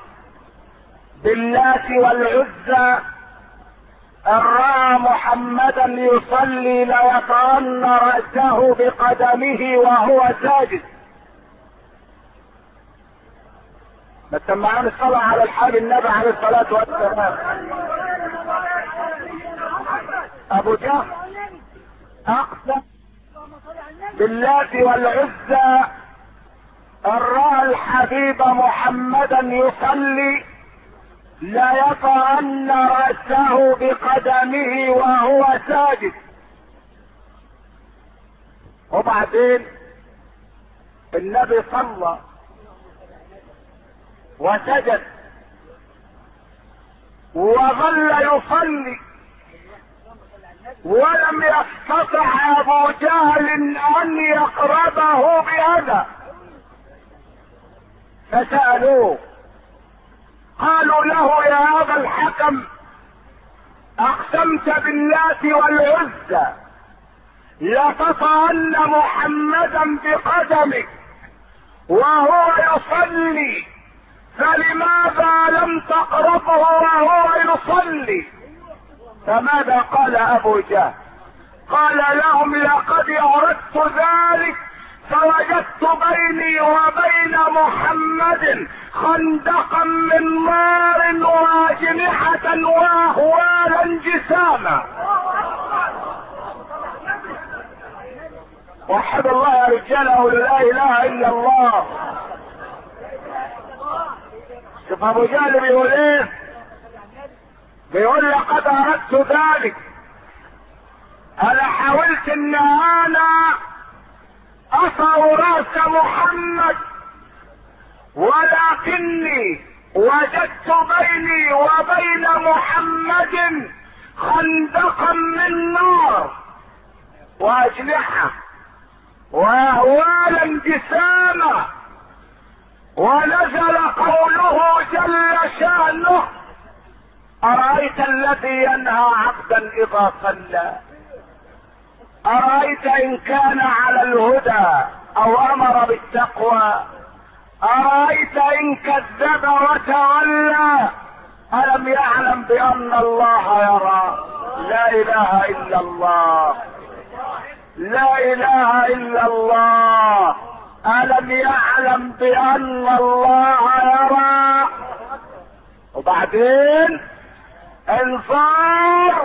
باللات والعزى ان راى محمدا يصلي ليطأن رأسه بقدمه وهو ساجد. ما تسمعون الصلاة على الحال النبي عليه الصلاة والسلام. ابو جهل اقسم باللات والعزى ان راى الحبيب محمدا يصلي ليطأن رأسه بقدمه وهو ساجد. وبعدين النبي صلى وسجد وظل يصلي ولم يستطع ابو جهل ان يقربه بهذا. فسألوه قالوا له يا ابا الحكم اقسمت باللات والعزى لتطأن محمدا بقدمك وهو يصلي فلماذا لم تقربه وهو يصلي؟ فماذا قال ابو جهل؟ قال لهم لقد اردت ذلك فوجدت بيني وبين محمد خندقا من نار واجنحة واهوالا جساما. وحد الله يا رجاله لا اله الا الله. شوف ابو جهل بيقول ايه؟ بيقول لقد اردت ذلك. انا حاولت ان انا اطأ راس محمد ولكني وجدت بيني وبين محمد خندقا من نار واجنحة واهوالا جساما. ونزل قوله جل شأنه أرأيت الذي ينهى عبدا إذا صلى أرأيت إن كان على الهدى أو أمر بالتقوى أرأيت إن كذب وتولى ألم يعلم بأن الله يرى. لا إله إلا الله لا إله إلا الله. ألم يعلم بأن الله يرى. وبعدين انظار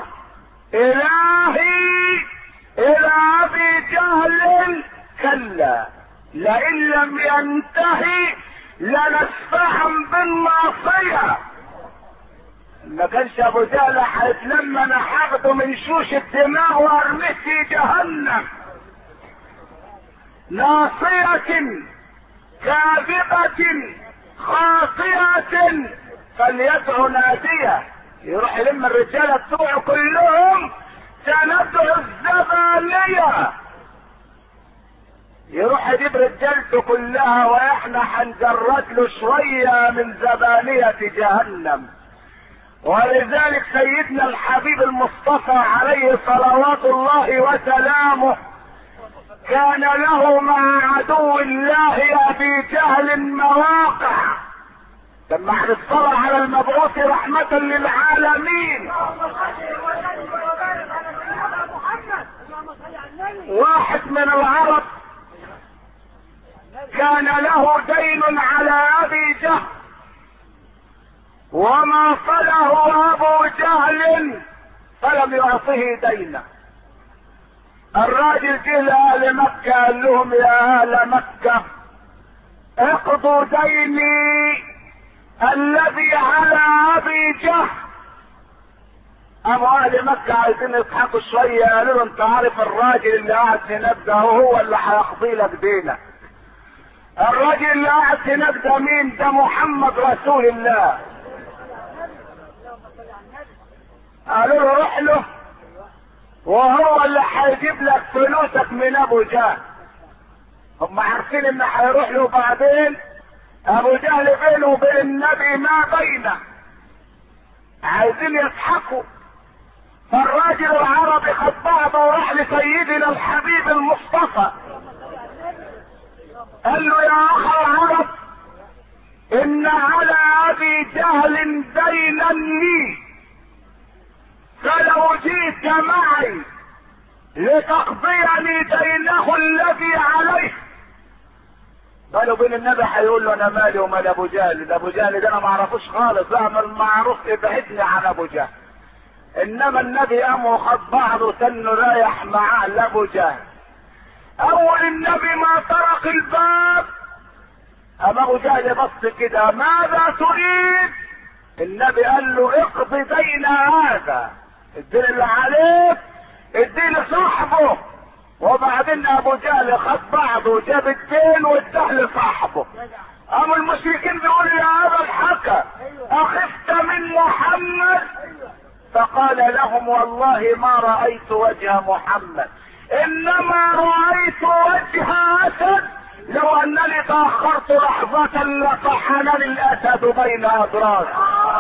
إلهي إلى أبي جهل كلا لئن لم ينتهي لنسفعا بالناصية. ما كانش ابو جهل هيتلم انا هاخده من شوش الدماء وارميه في جهنم. ناصية كاذبة خاطئة فليدعو نادية. يروح يلم الرجالة بتوعه كلهم سندعو الزبانية. يروح يجيب رجالته كلها واحنا هنجرد له شوية من زبانية جهنم. ولذلك سيدنا الحبيب المصطفى عليه صلوات الله وسلامه كان له مع عدو الله ابي جهل مواقع. لما الصلاة على المبعوث رحمة للعالمين واحد من العرب كان له دين على ابي جهل وما صله ابو جهل فلم يعطه دينه. الراجل جه لاهل مكة قال لهم يا اهل مكة اقضوا ديني الذي على ابي جهل. ابو اهل مكة عايزين يضحكوا شوية قالوا له انت عارف الراجل اللي قاعد هناك ده هو اللي هيقضي لك دينك. الراجل اللي قاعد هناك ده مين؟ ده محمد رسول الله. قالوا له روح له وهو اللي هيجيب لك فلوسك من ابو جهل. هم عارفين ان هيروح له بعدين ابو جهل بينه وبين النبي ما بينه، عايزين يضحكوا. فالراجل العربي خد بعضه وراح لسيدنا الحبيب المصطفى، قال له يا اخ العرب ان على ابي جهل دينا لي، فلو جئت معي لتقضيني دينه الذي عليه. قالوا بين النبي هيقول له انا مالي ومال ابو جهل، ده ابو جهل ده انا ما اعرفوش خالص، اعمل معروف ابعدني عن ابو جهل. انما النبي قام وخد بعضه سنه رايح معاه لابو جهل. اول النبي ما طرق الباب اما ابو جهل بص كده، ماذا تريد؟ النبي قال له اقض دين هذا، الدين اللي عليك اديه لصاحبه. وبعدين ابو جهل خد بعضه وجاب الدين واداه لصاحبه. قاموا المشركين بيقولوا يا ابا الحكم اخفت من محمد؟ فقال لهم والله ما رأيت وجه محمد، انما رأيت وجه اسد، لو انني تأخرت لحظة لطحنني الاسد بين اضراسي.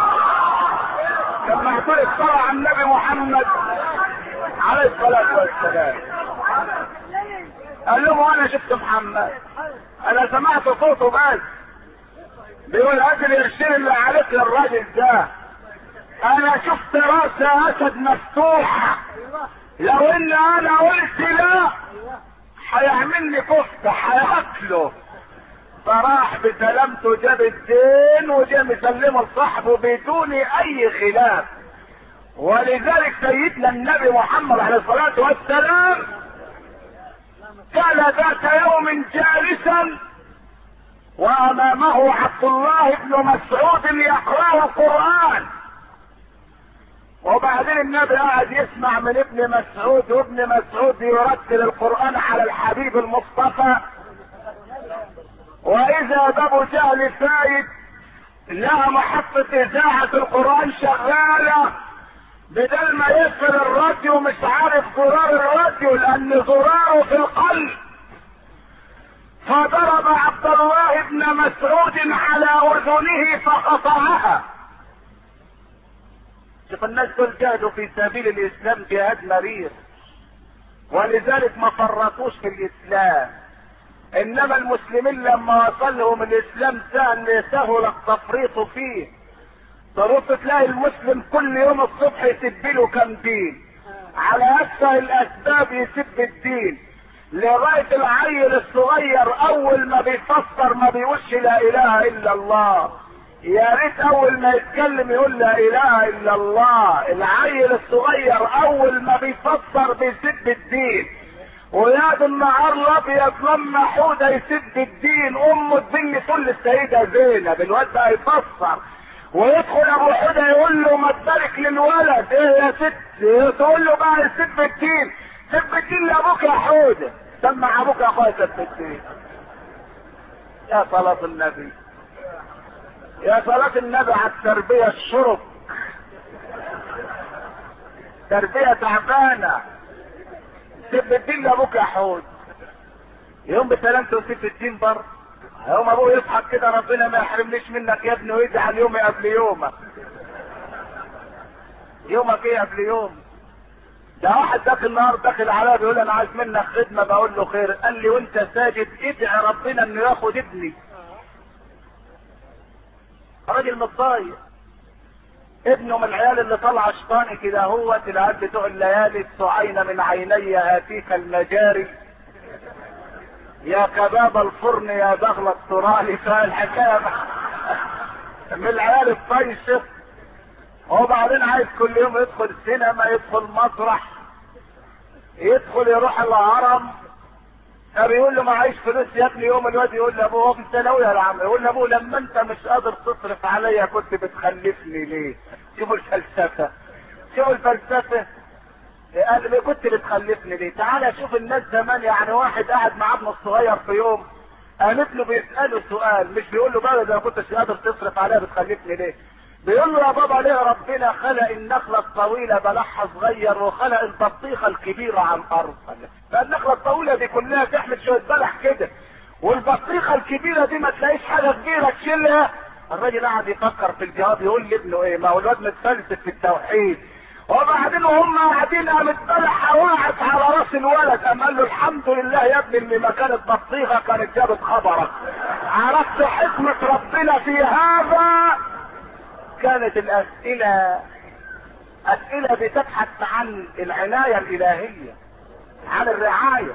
لما اعترف طلع النبي محمد عليه الصلاة والسلام قال لهم انا شفت محمد، انا سمعت صوته بس بيقول هات القرشين اللي عليك للراجل ده، انا شفت راس اسد مفتوحة، لو ان انا قلت لا هيعملني كفتة هياكله. فراح بسلامته جاب الدين وجاء مسلمه لصاحبه بدون اي خلاف. ولذلك سيدنا النبي محمد عليه الصلاة والسلام كان ذات يوم جالسا وامامه عبد الله بن مسعود يقرأ القرآن، وبعدين النبي قاعد يسمع من ابن مسعود، وابن مسعود يرتل القرآن على الحبيب المصطفى. واذا ابو جهل فايد لها محطة اذاعة القرآن شغالة، بدل ما يقفل الراديو مش عارف زرار الراديو لان زراره في القلب، فضرب عبد الله بن مسعود على اذنه فقطعها. شوف الناس دول جاهدوا في سبيل الاسلام جهاد مرير، ولذلك ما فرطوش في الاسلام. انما المسلمين لما وصلهم الاسلام سهل التفريط فيه. تروح تلاقي المسلم كل يوم الصبح يسب له كم دين، على اسفل الاسباب يسب الدين، لغاية العيل الصغير اول ما بيفسر ما بيقولش لا اله الا الله، يا ريت اول ما يتكلم يقول لا اله الا الله. العيل الصغير اول ما بيفسر بيسب الدين، وياد النهار الابيض لما حوده يسب الدين امه تبني كل السيده زينب، الواد ده يفسر ويدخل ابو حوده يقول له ما تبارك للولد، ايه يا ست؟ تقول له بقى يسب الدين، سب الدين لابوك يا حوده، سمع ابوك يا اخويا سب الدين. يا صلاة النبي، يا صلاة النبي على التربية الشرب، تربية تعبانة. سب الدين لابوك يا حود، يوم بسلامته وسب الدين بر، يوم ابوه يضحك كده ربنا ما يحرمنيش منك يا ابني ويجعل يومي قبل يومك. يومك ايه قبل يوم؟ ده واحد داخل النهار داخل عليا بيقول انا عايز منك خدمه، بقول له خير. قال لي وانت ساجد ادعي ربنا انه ياخد ابني. راجل متضايق، ابنه من العيال اللي طلع شطاني كده، هو العيال بتوع الليالي السعين من عيني هاتيك المجاري، يا كباب الفرن يا بغل الترالي. فالحكايه من العيال الطيشه. وبعدين عايز كل يوم يدخل سينما، يدخل مسرح، يدخل يروح الهرم. فبيقول له معيش فلوس يا ابني. يوم الواد يقول لابوه هو في الثانويه يا عم، يقول لابوه لما انت مش قادر تصرف عليا كنت بتخلفني ليه؟ شوفوا الفلسفه، شوفوا الفلسفه. قال لي كنت بتخلفني ليه؟ تعالى شوف الناس زمان، يعني واحد قاعد مع ابنه الصغير في يوم، قام ابنه بيساله سؤال، مش بيقول له بقى اذا ما كنتش قادر تصرف عليا بتخلفني ليه؟ بيقول له يا بابا ليه ربنا خلق النخلة الطويلة بلحها صغير وخلق البطيخة الكبيرة على الارض؟ فالنخلة الطويلة دي كلها تحمل شوية بلح كده، والبطيخة الكبيرة دي ما تلاقيش حاجة كبيرة تشيلها. الراجل قاعد يفكر في الجواب، يقول لابنه ايه؟ ما هو الواد متفلسف في التوحيد. وبعدين وهم قاعدين قامت بلحة وقعت على راس الولد، قام قال له الحمد لله يا ابني اللي ما كانت بطيخة كانت جابت خبرك. عرفت حكمة ربنا في هذا؟ كانت الاسئلة بتبحث عن العناية الالهية، عن الرعاية.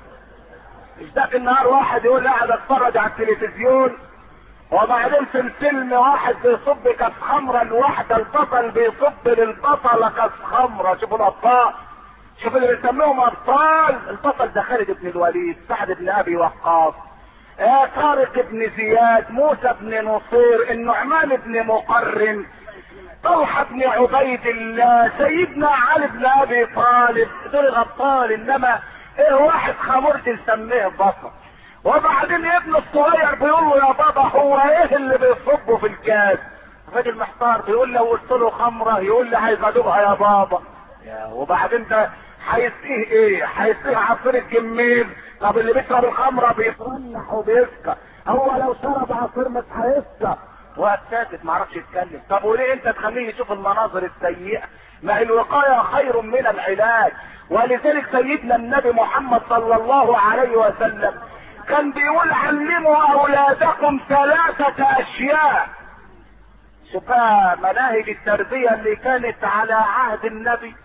مش ذاك النهار واحد يقول قاعد اتفرج على التلفزيون وبعدين في الفيلم واحد بيصب كاس خمره لواحده، البطل بيصب للبطله كاس خمره. شوفوا الابطال، شوفوا اللي بيسموهم ابطال. البطل ده خالد بن الوليد، سعد بن ابي وقاص، طارق بن زياد، موسى بن نصير، النعمان بن مقرن، طلحه بن عبيد الله، سيدنا علي بن ابي طالب. دول الابطال. انما ايه واحد خمرت نسميه بطل. وبعدين ابن الصغير بيقول له يا بابا هو ايه اللي بيصبه في الكاس؟ الراجل محتار، بيقول له قلت له خمره، يقول لي عايز ادوقها يا بابا. وبعدين ده هيسقيه ايه؟ هيسقيه عصير الجميل. طب اللي بيشرب الخمره بيترنح وبيسكر، هو لو شرب عصير مش هيسكر. وقت ساكت ما عرفش يتكلم. طب وليه انت تخليه يشوف المناظر السيئه؟ ما هي الوقايه خير من العلاج. ولذلك سيدنا النبي محمد صلى الله عليه وسلم كان بيقول علموا اولادكم 3 اشياء. شوف مناهج التربيه اللي كانت على عهد النبي.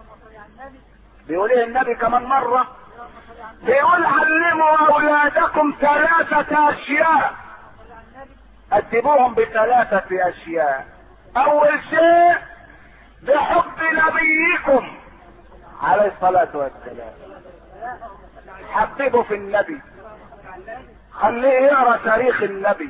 بيقول ايه النبي كمان مره؟ بيقول علموا اولادكم 3 اشياء، ادبوهم ب3 اشياء. اول شيء بحب نبيكم عليه الصلاه والسلام، حببه في النبي، خليه يقرا تاريخ النبي،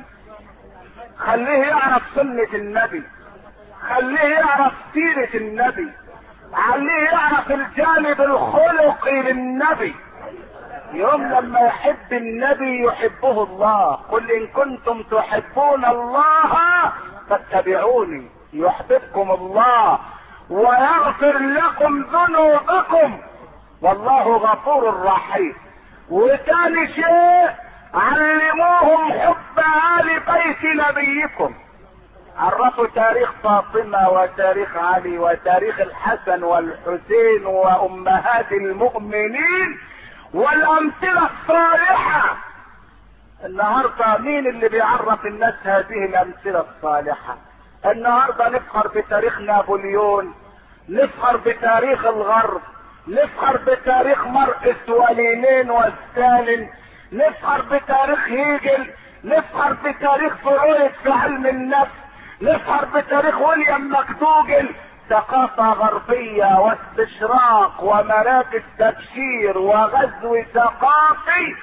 خليه يعرف سنة النبي، خليه يعرف سيرة النبي، خليه يعرف الجانب الخلقي للنبي. يوم لما يحب النبي يحبه الله. قل ان كنتم تحبون الله فاتبعوني يحببكم الله ويغفر لكم ذنوبكم والله غفور رحيم. وثاني شيء علموهم حب آل بيت نبيكم، عرفوا تاريخ فاطمة وتاريخ علي وتاريخ الحسن والحسين وامهات المؤمنين والامثلة الصالحة. النهاردة مين اللي بيعرف الناس هذه الامثلة الصالحة؟ النهاردة نفخر بتاريخ نابليون، نفخر بتاريخ الغرب، نفخر بتاريخ ماركس ولينين وستالين، نفخر بتاريخ هيجل، نفخر بتاريخ فرويد في علم النفس، نفخر بتاريخ ويليام مكدوجل. ثقافة غربية واستشراق ومراكز تبشير وغزو ثقافي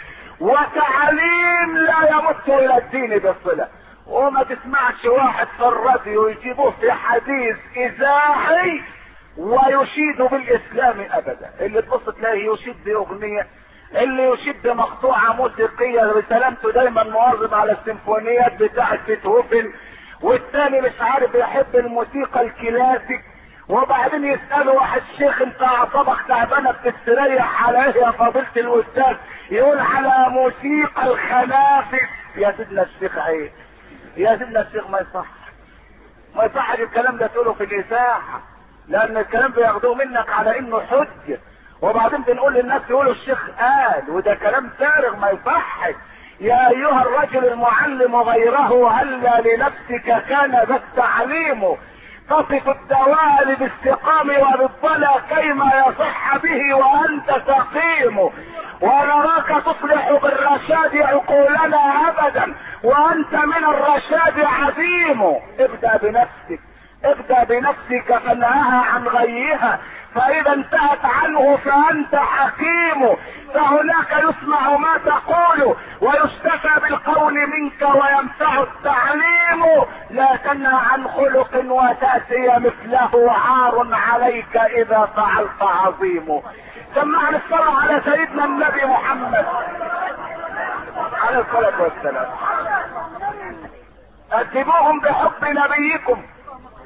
وتعليم لا يمت الى الدين بصلة. وما تسمعش واحد في الراديو يجيبوه في حديث اذاعي ويشيد بالاسلام ابدا. اللي تبص تلاقيه يشيد باغنية، اللي يشيد بمقطوعة موسيقية بسلامته دايما مواظب على السيمفونيات بتاعة بيتهوفن، والتاني مش عارف يحب الموسيقى الكلاسيك. وبعدين يسأله واحد شيخ انت اعصابك تعبانة بتستريح على ايه يا فضيلة الاستاذ؟ يقول على موسيقى الخنافس. يا سيدنا الشيخ عيب، يا سيدنا الشيخ ما يصحش الكلام ده تقوله في الاذاعة، لان الكلام بياخدوه منك على انه حجة. وبعدين بنقول للناس يقولوا الشيخ قال، وده كلام فارغ ما يصحش. يا ايها الرجل المعلم غيره هلا لنفسك كان ذا التعليم، تصف الدواء بالاستقام وبالضلع كيما يصح به وانت سقيم، ونراك تصلح بالرشاد عقولنا ابدا وانت من الرشاد عديم. ابدأ بنفسك، ابدأ بنفسك فانهاها عن غيها، فاذا انتهت عنه فانت حكيم. فهناك يسمع ما تقول ويستفى بالقول منك وينفع التعليم. لا تنهى عن خلق وتأتي مثله عار عليك اذا فعلت عظيم. سمعنا الصلاة على سيدنا النبي محمد عليه الصلاة والسلام. ادبوهم بحب نبيكم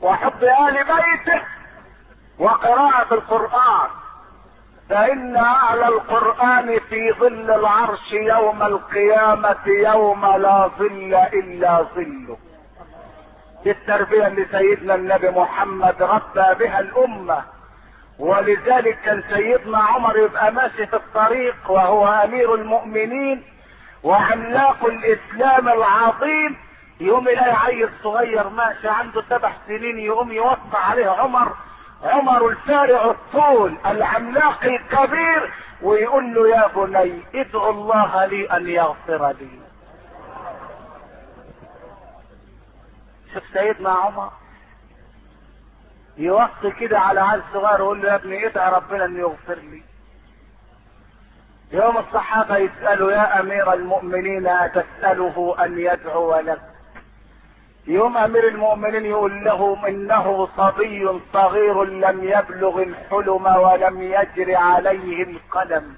وحب آل بيته وقراءة القرآن، فإن أهل القرآن في ظل العرش يوم القيامة يوم لا ظل إلا ظله. دي التربية اللي سيدنا النبي محمد ربى بها الأمة. ولذلك كان سيدنا عمر يبقى ماشي في الطريق وهو أمير المؤمنين وعملاق الإسلام العظيم، يقوم يلاقي عيل صغير ماشي عنده 7 سنين، يقوم يوصى عليه عمر الفارع الطول العملاق الكبير، ويقول له يا بني ادعو الله لي ان يغفر لي. شوف سيدنا عمر يوصي كده على عيل صغير يقول له يا ابني ادعي ربنا ان يغفر لي. يوم الصحابة يسألوا يا امير المؤمنين اتسأله ان يدعو لك؟ يوم امير المؤمنين يقول له انه صبي صغير لم يبلغ الحلم ولم يجر عليه القلم،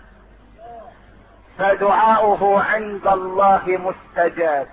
فدعاؤه عند الله مستجاب.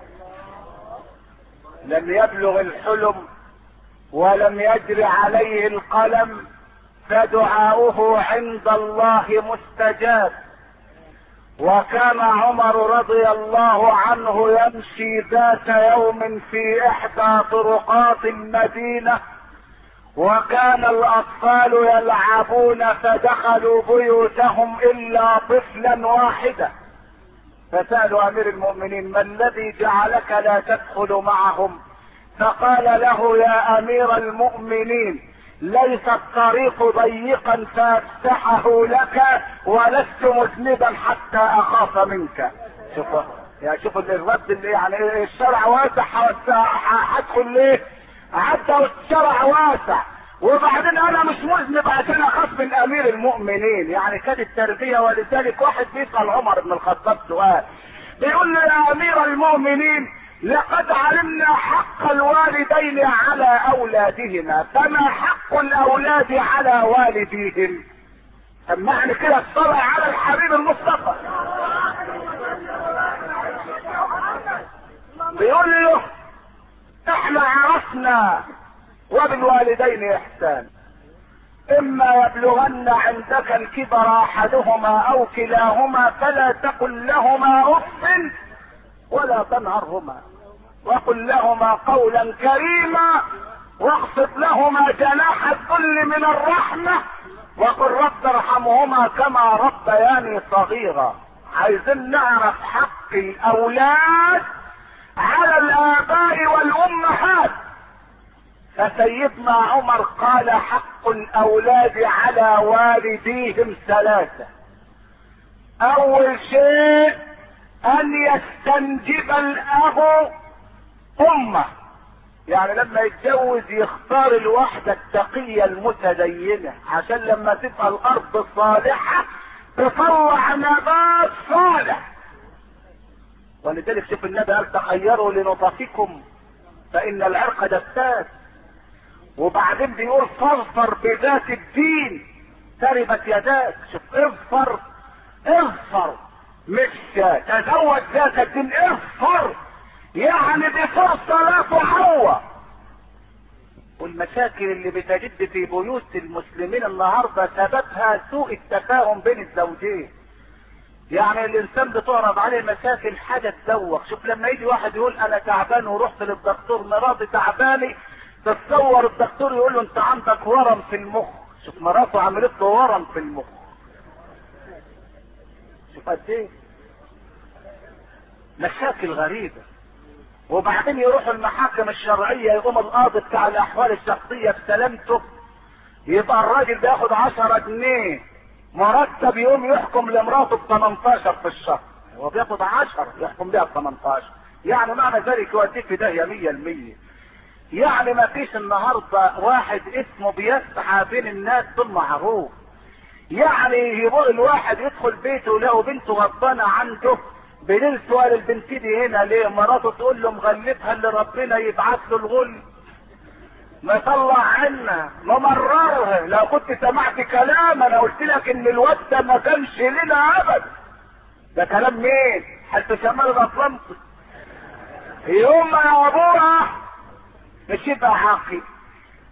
لم يبلغ الحلم ولم يجر عليه القلم، فدعاؤه عند الله مستجاب. وكان عمر رضي الله عنه يمشي ذات يوم في احدى طرقات المدينة، وكان الاطفال يلعبون فدخلوا بيوتهم الا طفلا واحدا، فسألوا امير المؤمنين ما الذي جعلك لا تدخل معهم؟ فقال له يا امير المؤمنين ليس الطريق ضيقا فافتحه لك، ولست مذنبا حتى اخاف منك. شوف الرد اللي يعني الشرع واسع، هدخل ليه؟ حتى الشرع واسع وبعدين انا مش مذنب عشان اخاف من امير المؤمنين. يعني كانت التربية. ولذلك واحد بيسأل عمر بن الخطاب سؤال، بيقول له يا امير المؤمنين لقد علمنا حق الوالدين على اولادهما، فما حق الاولاد على والديهم؟ سمعني كده الصلاة على الحبيب المصطفى. بيقول له احنا عرفنا وبالوالدين احسان، اما يبلغن عندك الكبر احدهما او كلاهما فلا تقل لهما اف ولا تنهرهما، وقل لهما قولا كريما، واخفض لهما جناح الذل من الرحمة، وقل رب ارحمهما كما ربياني صغيرا. عايزين نعرف حق الاولاد على الاباء والامهات. فسيدنا عمر قال حق الاولاد على والديهم 3. اول شيء ان يستنجب الاب امه، يعني لما يتجوز يختار الوحدة التقية المتدينة عشان لما تبقى الارض صالحة تطلع نبات صالح. ولذلك شوف النبي قال تخيروا لنطفكم فان العرق دساس، وبعدين بيقول فاظفر بذات الدين تربت يداك. شوف اظفر مش تزوج ذات الدين، اظفر يعني بفرصة لا تعوض. والمشاكل اللي بتجد في بيوت المسلمين النهاردة سببها سوء التفاهم بين الزوجين. يعني الانسان بتعرض عليه مشاكل حاجة تزوق. شوف لما يجي واحد يقول انا تعبان ورحت للدكتور مراتي تعباني، تتصور الدكتور يقول له انت عندك ورم في المخ. شوف مراته عملت له ورم في المخ. شوف قد ايه مشاكل غريبة. وبعدين يروحوا المحاكم الشرعية، يقوم القاضي بتاع الاحوال الشخصية بسلامته يبقى الراجل بياخد 10 جنيه مرتب، يقوم يحكم لمراته ب18 في الشهر، هو بياخد 10 يحكم بيها ب18. يعني معنى ذلك يوديك في داهية 100%. يعني ما فيش النهارده واحد اسمه بيسعى بين الناس بالمعروف. يعني يبقى الواحد يدخل بيته يلاقوا بنته غضبانه عنده، بليل سؤال البنت دي هنا ليه؟ مراته تقول له مغلفها اللي ربنا يبعث له الغل، مطلع عنا ممررها. لو كنت سمعت كلام انا قلت لك ان الواد ده ما كانش لنا ابدا. ده كلام مين؟ حتى شمال الاطلنطي. يوم يا ابوها مش يبقى عاقل.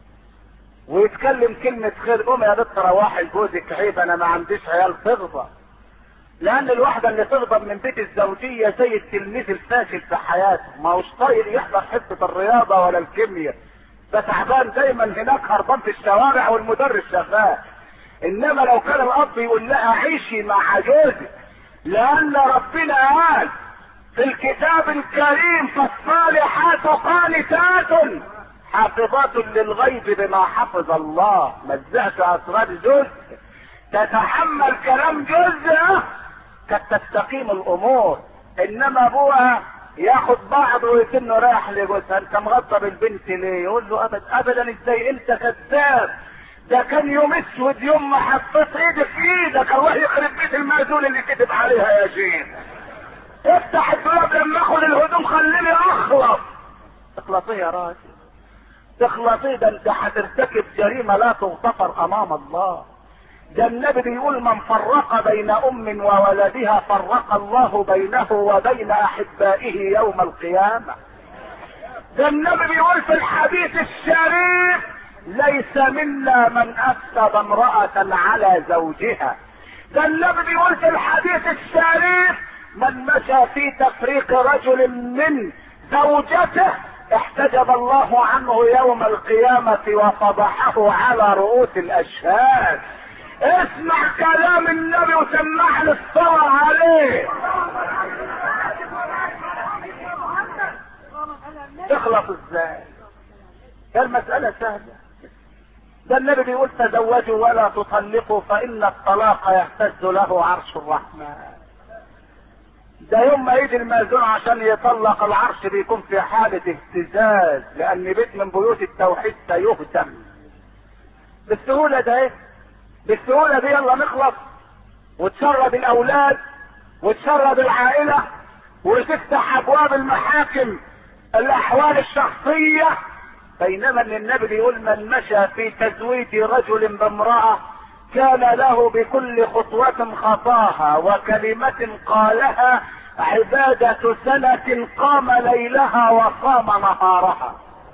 ويتكلم كلمة خير، قوم يا بنت روحي لجوزك، عيب انا ما عنديش عيال تغضب. لان الواحدة اللي تغضب من بيت الزوجية زي التلميذ الفاشل في حياته، ما هوش طايق يحضر حصة الرياضة ولا الكيمياء، ده تعبان دايما هناك هربان في الشوارع والمدرس شغال. انما لو كان الاب يقول لها عيشي مع جوزك، لان ربنا قال في الكتاب الكريم فالصالحات قانتات حافظات للغيب بما حفظ الله، مزعت اسرار جزء، تتحمل كلام جزء قد تستقيم الامور. انما ابوها ياخد بعضه ويسنه رايح لجوزها، انت مغضب البنت ليه؟ يقول له ابدا ازاي انت كذاب، ده كان يوم اسود يوم ما حطيت ايدي في ايدك، الله يخرب بيت المأذون اللي كتب عليها يا شيخ. افتح الدولاب لما اخد الهدوم خليني اخلص. تخلصيه يا راجل، تخلصيه، ده انت هترتكب جريمه لا تغتفر امام الله. ده النبي بيقول من فرق بين ام وولدها فرق الله بينه وبين احبائه يوم القيامه. ده النبي بيقول في الحديث الشريف ليس منا من افسد امرأة على زوجها. ده النبي بيقول في الحديث الشريف من مشى في تفريق رجل من زوجته احتجب الله عنه يوم القيامة وفضحه على رؤوس الاشهاد. اسمع كلام النبي وسمع لي الصلاة عليه. تخلص ازاي؟ المسألة سهلة. ده النبي بيقول تزوجوا ولا تطلقوا فإن الطلاق يهتز له عرش الرحمن. ده يوم ما يجي المأذون عشان يطلق العرش بيكون في حالة اهتزاز، لأن بيت من بيوت التوحيد سيهدم. بالسهولة ده ايه؟ بالسهولة دي يلا نخلص وتشرد الأولاد وتشرد العائلة وتفتح أبواب المحاكم الأحوال الشخصية. بينما ان النبي بيقول من مشى في تزويج رجل بامرأة كان له بكل خطوة خطاها وكلمة قالها عبادة سنة قام ليلها وصام نهارها.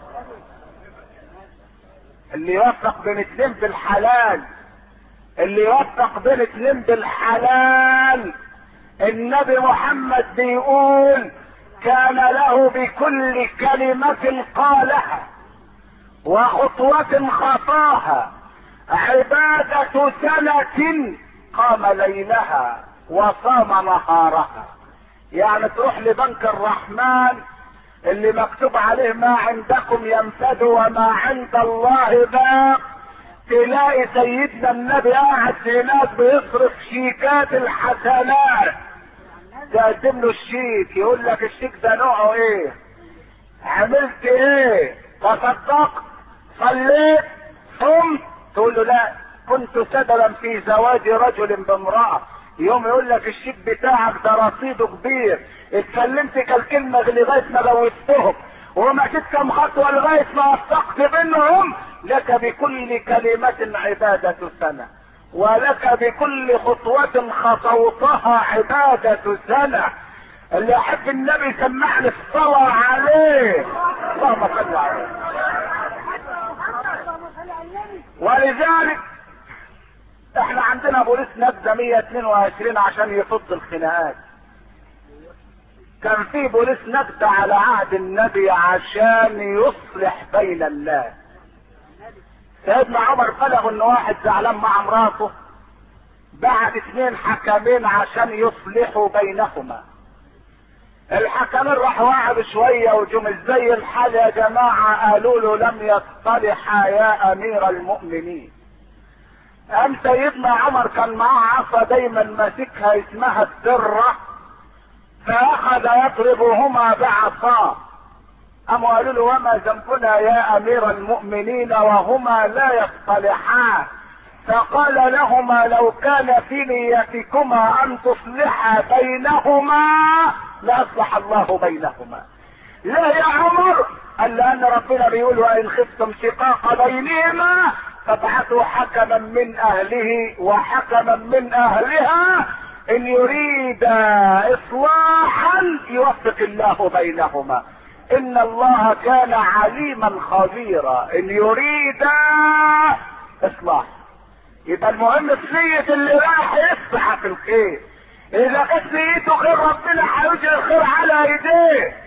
اللي يوفق بين اتنين بالحلال، اللي يوفق بين اتنين بالحلال، النبي محمد بيقول كان له بكل كلمة قالها وخطوة خطاها عبادة سنة قام ليلها وصام نهارها. يعني تروح لبنك الرحمن اللي مكتوب عليه ما عندكم ينفد وما عند الله باق، تلاقي سيدنا النبي قاعد هناك بيصرف شيكات الحسنات، تقدم له الشيك يقول لك الشيك ده نوعه ايه؟ عملت ايه؟ تصدقت؟ صليت؟ صمت؟ تقول له لا كنت سببا في زواج رجل بامرأة. يوم يقول لك الشيك بتاعك ده رصيده كبير، اتكلمت كالكلمة لغاية ما جوزتهم ومشيت كم خطوة لغاية ما وثقت بينهم، لك بكل كلمة عبادة سنة ولك بكل خطوة خطوتها عبادة سنة. اللي يحب النبي سمعني الصلاة عليه. اللهم صل عليه. ولذلك احنا عندنا بوليس نبذة 122 عشان يفض الخناقات. كان في بوليس نبذة على عهد النبي عشان يصلح بين الناس. سيدنا عمر بلغ ان واحد زعلان مع مراته، بعت 2 حكمين عشان يصلحوا بينهما. الحكمين راحوا قعدوا شويه وجم ازاي الحال يا جماعه، قالوا له لم يصطلحا يا امير المؤمنين. قام سيدنا عمر كان معاه عصا دايما ماسكها اسمها الدره، فاخذ يضربهما بعصاه. قاموا قالوا له وما ذنبنا يا امير المؤمنين وهما لا يصطلحان؟ فقال لهما لو كان في نيتكما ان تصلحا بينهما لاصلح الله بينهما. لا يا عمر، قال لان ربنا بيقول وان خفتم شقاق بينهما فابعثوا حكما من اهله وحكما من اهلها ان يريد اصلاحا يوفق الله بينهما ان الله كان عليما خبيرا. ان يريد اصلاح. يبقى المهم في نية اللي راح يسعى في الخير. اذا كانت نيته خير ربنا هيجري الخير على ايديه.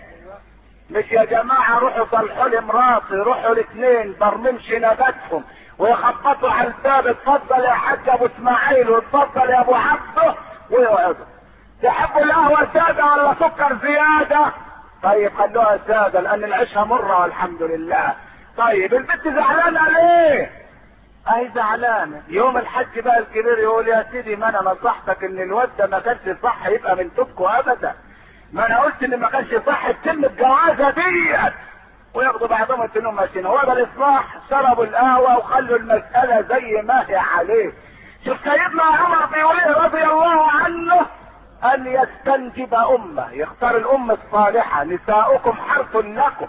مش يا جماعة روحوا صلحوا لي مراتي، روحوا الاثنين برممش نباتهم ويخبطوا على الباب، اتفضل يا حاج ابو اسماعيل واتفضل يا ابو عبده، ويقعدوا. تحبوا القهوة سادة ولا سكر زيادة؟ طيب خلوها سادة لان العيشها مرة والحمد لله. طيب البنت زعلانة ليه؟ اهي زعلانة. يوم الحج بقى الكبير يقول يا سيدي ما انا نصحتك ان الواد ده ما كانش صح يبقى من توبكوا ابدا، ما انا قلت ان ما كانش صح تتم الجوازة ديت، وياخدوا بعضهم يتنوا ماشيين. هو ده الاصلاح؟ شربوا القهوة وخلوا المسألة زي ما هي عليه. شوف سيدنا عمر بيقول رضي الله عنه ان يستنجب امه، يختار الام الصالحة. نساؤكم حرث لكم،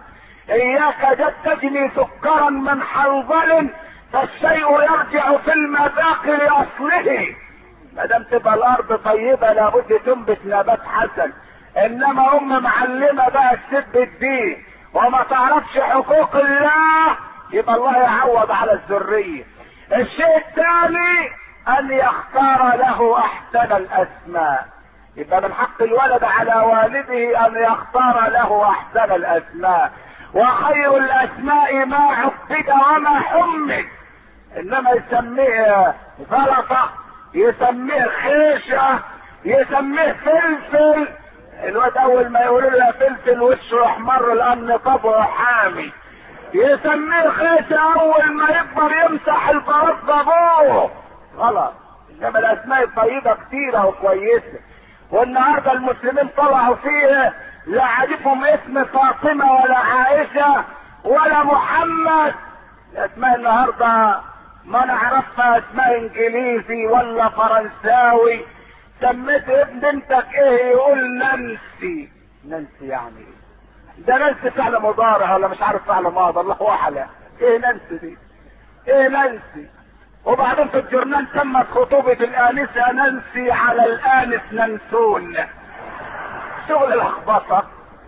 اياك تجني سكرا من حنظل فالشيء يرجع في المذاق لاصله. ما دام تبقى الارض طيبة لابد تنبت نبات حسن. انما ام معلمة بقى تسب الدين وما تعرفش حقوق الله، يبقى الله يعوض على الذرية. الشيء الثاني ان يختار له احسن الاسماء. يبقى من حق الولد على والده ان يختار له احسن الاسماء، وخير الاسماء ما عبد وما حمد. انما يسميه زلطة، يسميه خيشة، يسميه فلفل، الواد اول ما يقولوا له فلفل وشه احمر لان طبعه حامي. يسميه خيشة اول ما يكبر يمسح البرد ابوه. غلط. انما الاسماء الطيبة كتيرة وكويسة. والنهارده المسلمين طلعوا فيه لا عارفهم اسم فاطمة ولا عائشة ولا محمد. الاسماء النهارده ما نعرفها اسماء انجليزي ولا فرنساوي. سميت ابن بنتك ايه؟ يقول نانسي. نانسي يعني ايه؟ ده نانسي فعل مضارع ولا مش عارف فعل ماضي، الله اعلم. ايه نانسي دي؟ ايه نانسي؟ وبعدين في الجرنان تمت خطوبة الآنسة نانسي على الآنس ننسون. شغل الأخبطة.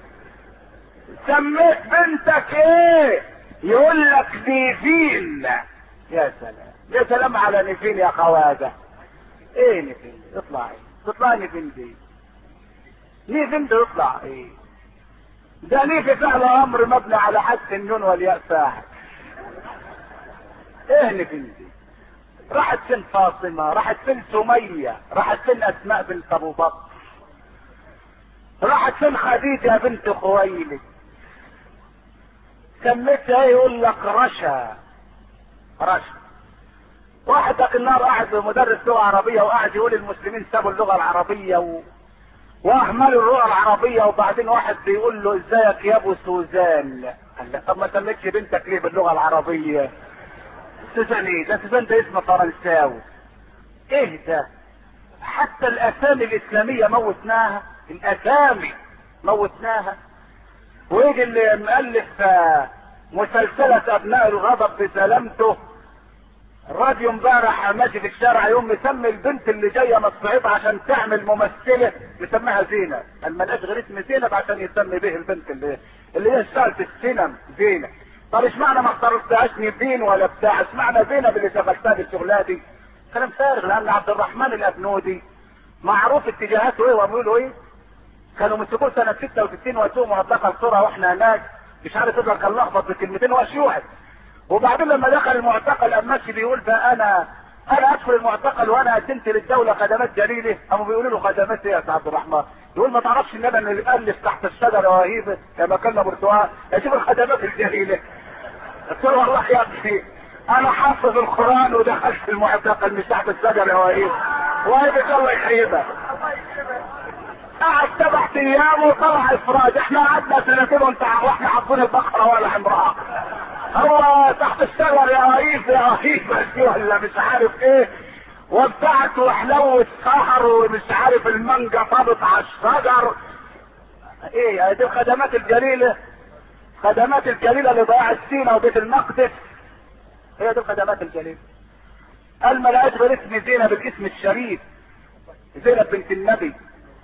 سميت بنتك ايه؟ يقول لك نيفين. يا سلام يا سلام على نيفين يا خواجة. ايه نيفين؟ اطلع ايه؟ تطلع نيفين دي؟ نيفين دي يطلع ايه؟ ده نيفي فعل امر مبني على حذف النون والياء فاعل. ايه نيفين دي؟ راحت فين فاطمة؟ راحت فين سمية؟ راحت فين اسماء بنت ابو بكر؟ راحت فين خديجة بنت خويلد؟ سميتها يقول لك رشا. رشا. واحد ذاك النهار قاعد مدرس لغة عربية وقاعد يقول المسلمين سابوا اللغة العربية واهملوا اللغة العربية، وبعدين واحد بيقول له ازيك يا ابو سوزان؟ قال له طب ما سميتش بنتك ليه باللغة العربية؟ سوزان ايه ده؟ سوزان ده اسم فرنساوي. ايه ده؟ حتى الاسامي الاسلامية موتناها. الاسامي موتناها. ويجي اللي مؤلف مسلسلة ابناء الغضب بسلامته، الراديو امبارح ماشي في الشارع يوم مسمي البنت اللي جايه من الصعيد عشان تعمل ممثله مسميها زينب. قال ما لقاش غير اسم زينب عشان يسمي به البنت اللي هي اشتغلت في السينما زينب. طب اشمعنى ما اخترتهاش نيفين ولا بتاع؟ اشمعنى زينب اللي شغلتها بالشغلانه دي؟ كلام فارغ. لان عبد الرحمن الابنودي معروف اتجاهاته ايه وبيقولوا ايه. كانوا مسكوه سنه 66 وادوه معتقل القرى واحنا هناك مش عارف يقدر كان لخبط بكلمتين وشيوعي. وبعدين لما دخل المعتقل قام ماشي بيقول بقى انا ادخل المعتقل وانا قدمت للدوله خدمات جليله. قاموا بيقولوا له خدمات ايه يا عبد الرحمن؟ يقول ما تعرفش ان انا اللي بألف تحت الشجره وهيبه كما كنا برتقال اشوف الخدمات الجليله. قلت له والله يا ابني انا حافظ القران ودخلت في المعتقل مش تحت الشجره وهيبه. وهيبه الله يخيبها. قعد 7 ايام وطلع افراج. احنا قعدنا سنتين واحنا حافظين البقره ولا عمرها. هو تحت الشجر يا رئيس يا رئيس ولا مش عارف ايه وبتاعت وحلوة سهر ومش عارف المانجا طابت على الشجر. ايه دي الخدمات الجليلة؟ خدمات الجليلة لضياع سينا وبيت المقدس. هي دي الخدمات الجليلة. قال ما لقاش غير اسم زينب الاسم الشريف. زينب بنت النبي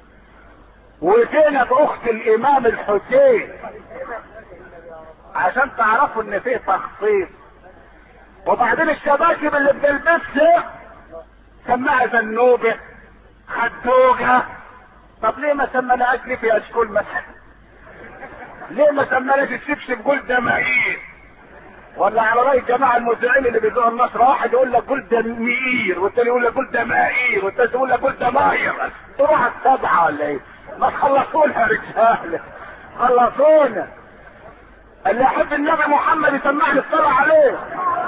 وزينب اخت الامام الحسين. عشان تعرفوا ان فيه تخصيص. وبعدين الشباشب اللي بنلبسها سماها زنوبه خدوجه. طب ليه ما سمناهاش ليه في اشكال مثلا؟ ليه ما سمناش الشبشب جلده مائير؟ ولا على راي الجماعه المذيعين اللي بيذيعوا النصر، واحد يقول لك جلده مئير والتاني يقول لك جلده مائير والتالت يقول لك جلده ماير. تروح السبعه ولا ايه؟ ما تخلصونا يا رجاله، خلصونا. اللي يحب النبي محمد يسمعني الصلاه عليه.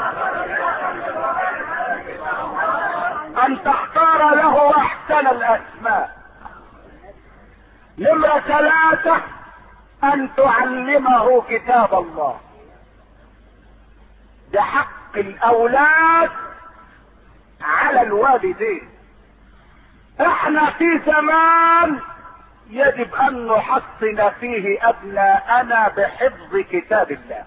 ان تختار له احسن الاسماء. نمرة 3 ان تعلمه كتاب الله. ده حق الاولاد على الوالدين. احنا في زمان يجب ان نحصن فيه ابناءنا بحفظ كتاب الله.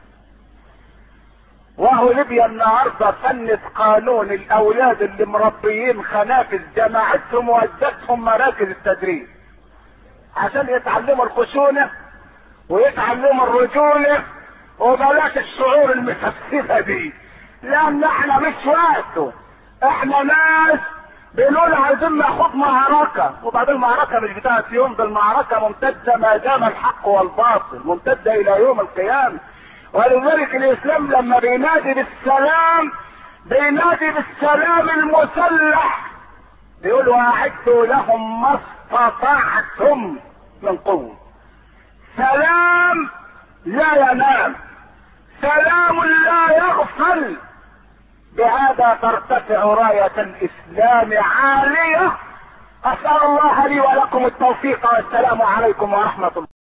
وهو ليبيا النهارده فنت قانون الاولاد اللي مربيين خنافس جماعتهم وودتهم مراكز التدريب عشان يتعلموا الخشونه ويتعلموا الرجوله وبلاش الشعور المسفسفه دي، لان احنا مش وقته. احنا ناس بنقول عايزين ناخد معركه، وبعدين المعركه مش بتاعت يوم، ده المعركه ممتده ما دام الحق والباطل، ممتده الى يوم القيامه. ولذلك الاسلام لما بينادي بالسلام بينادي بالسلام المسلح، بيقول واعدوا لهم ما استطعتم من قوه. سلام لا ينام، سلام لا يغفل. بهذا ترتفع راية الاسلام عالية. اسأل الله لي ولكم التوفيق، والسلام عليكم ورحمة الله.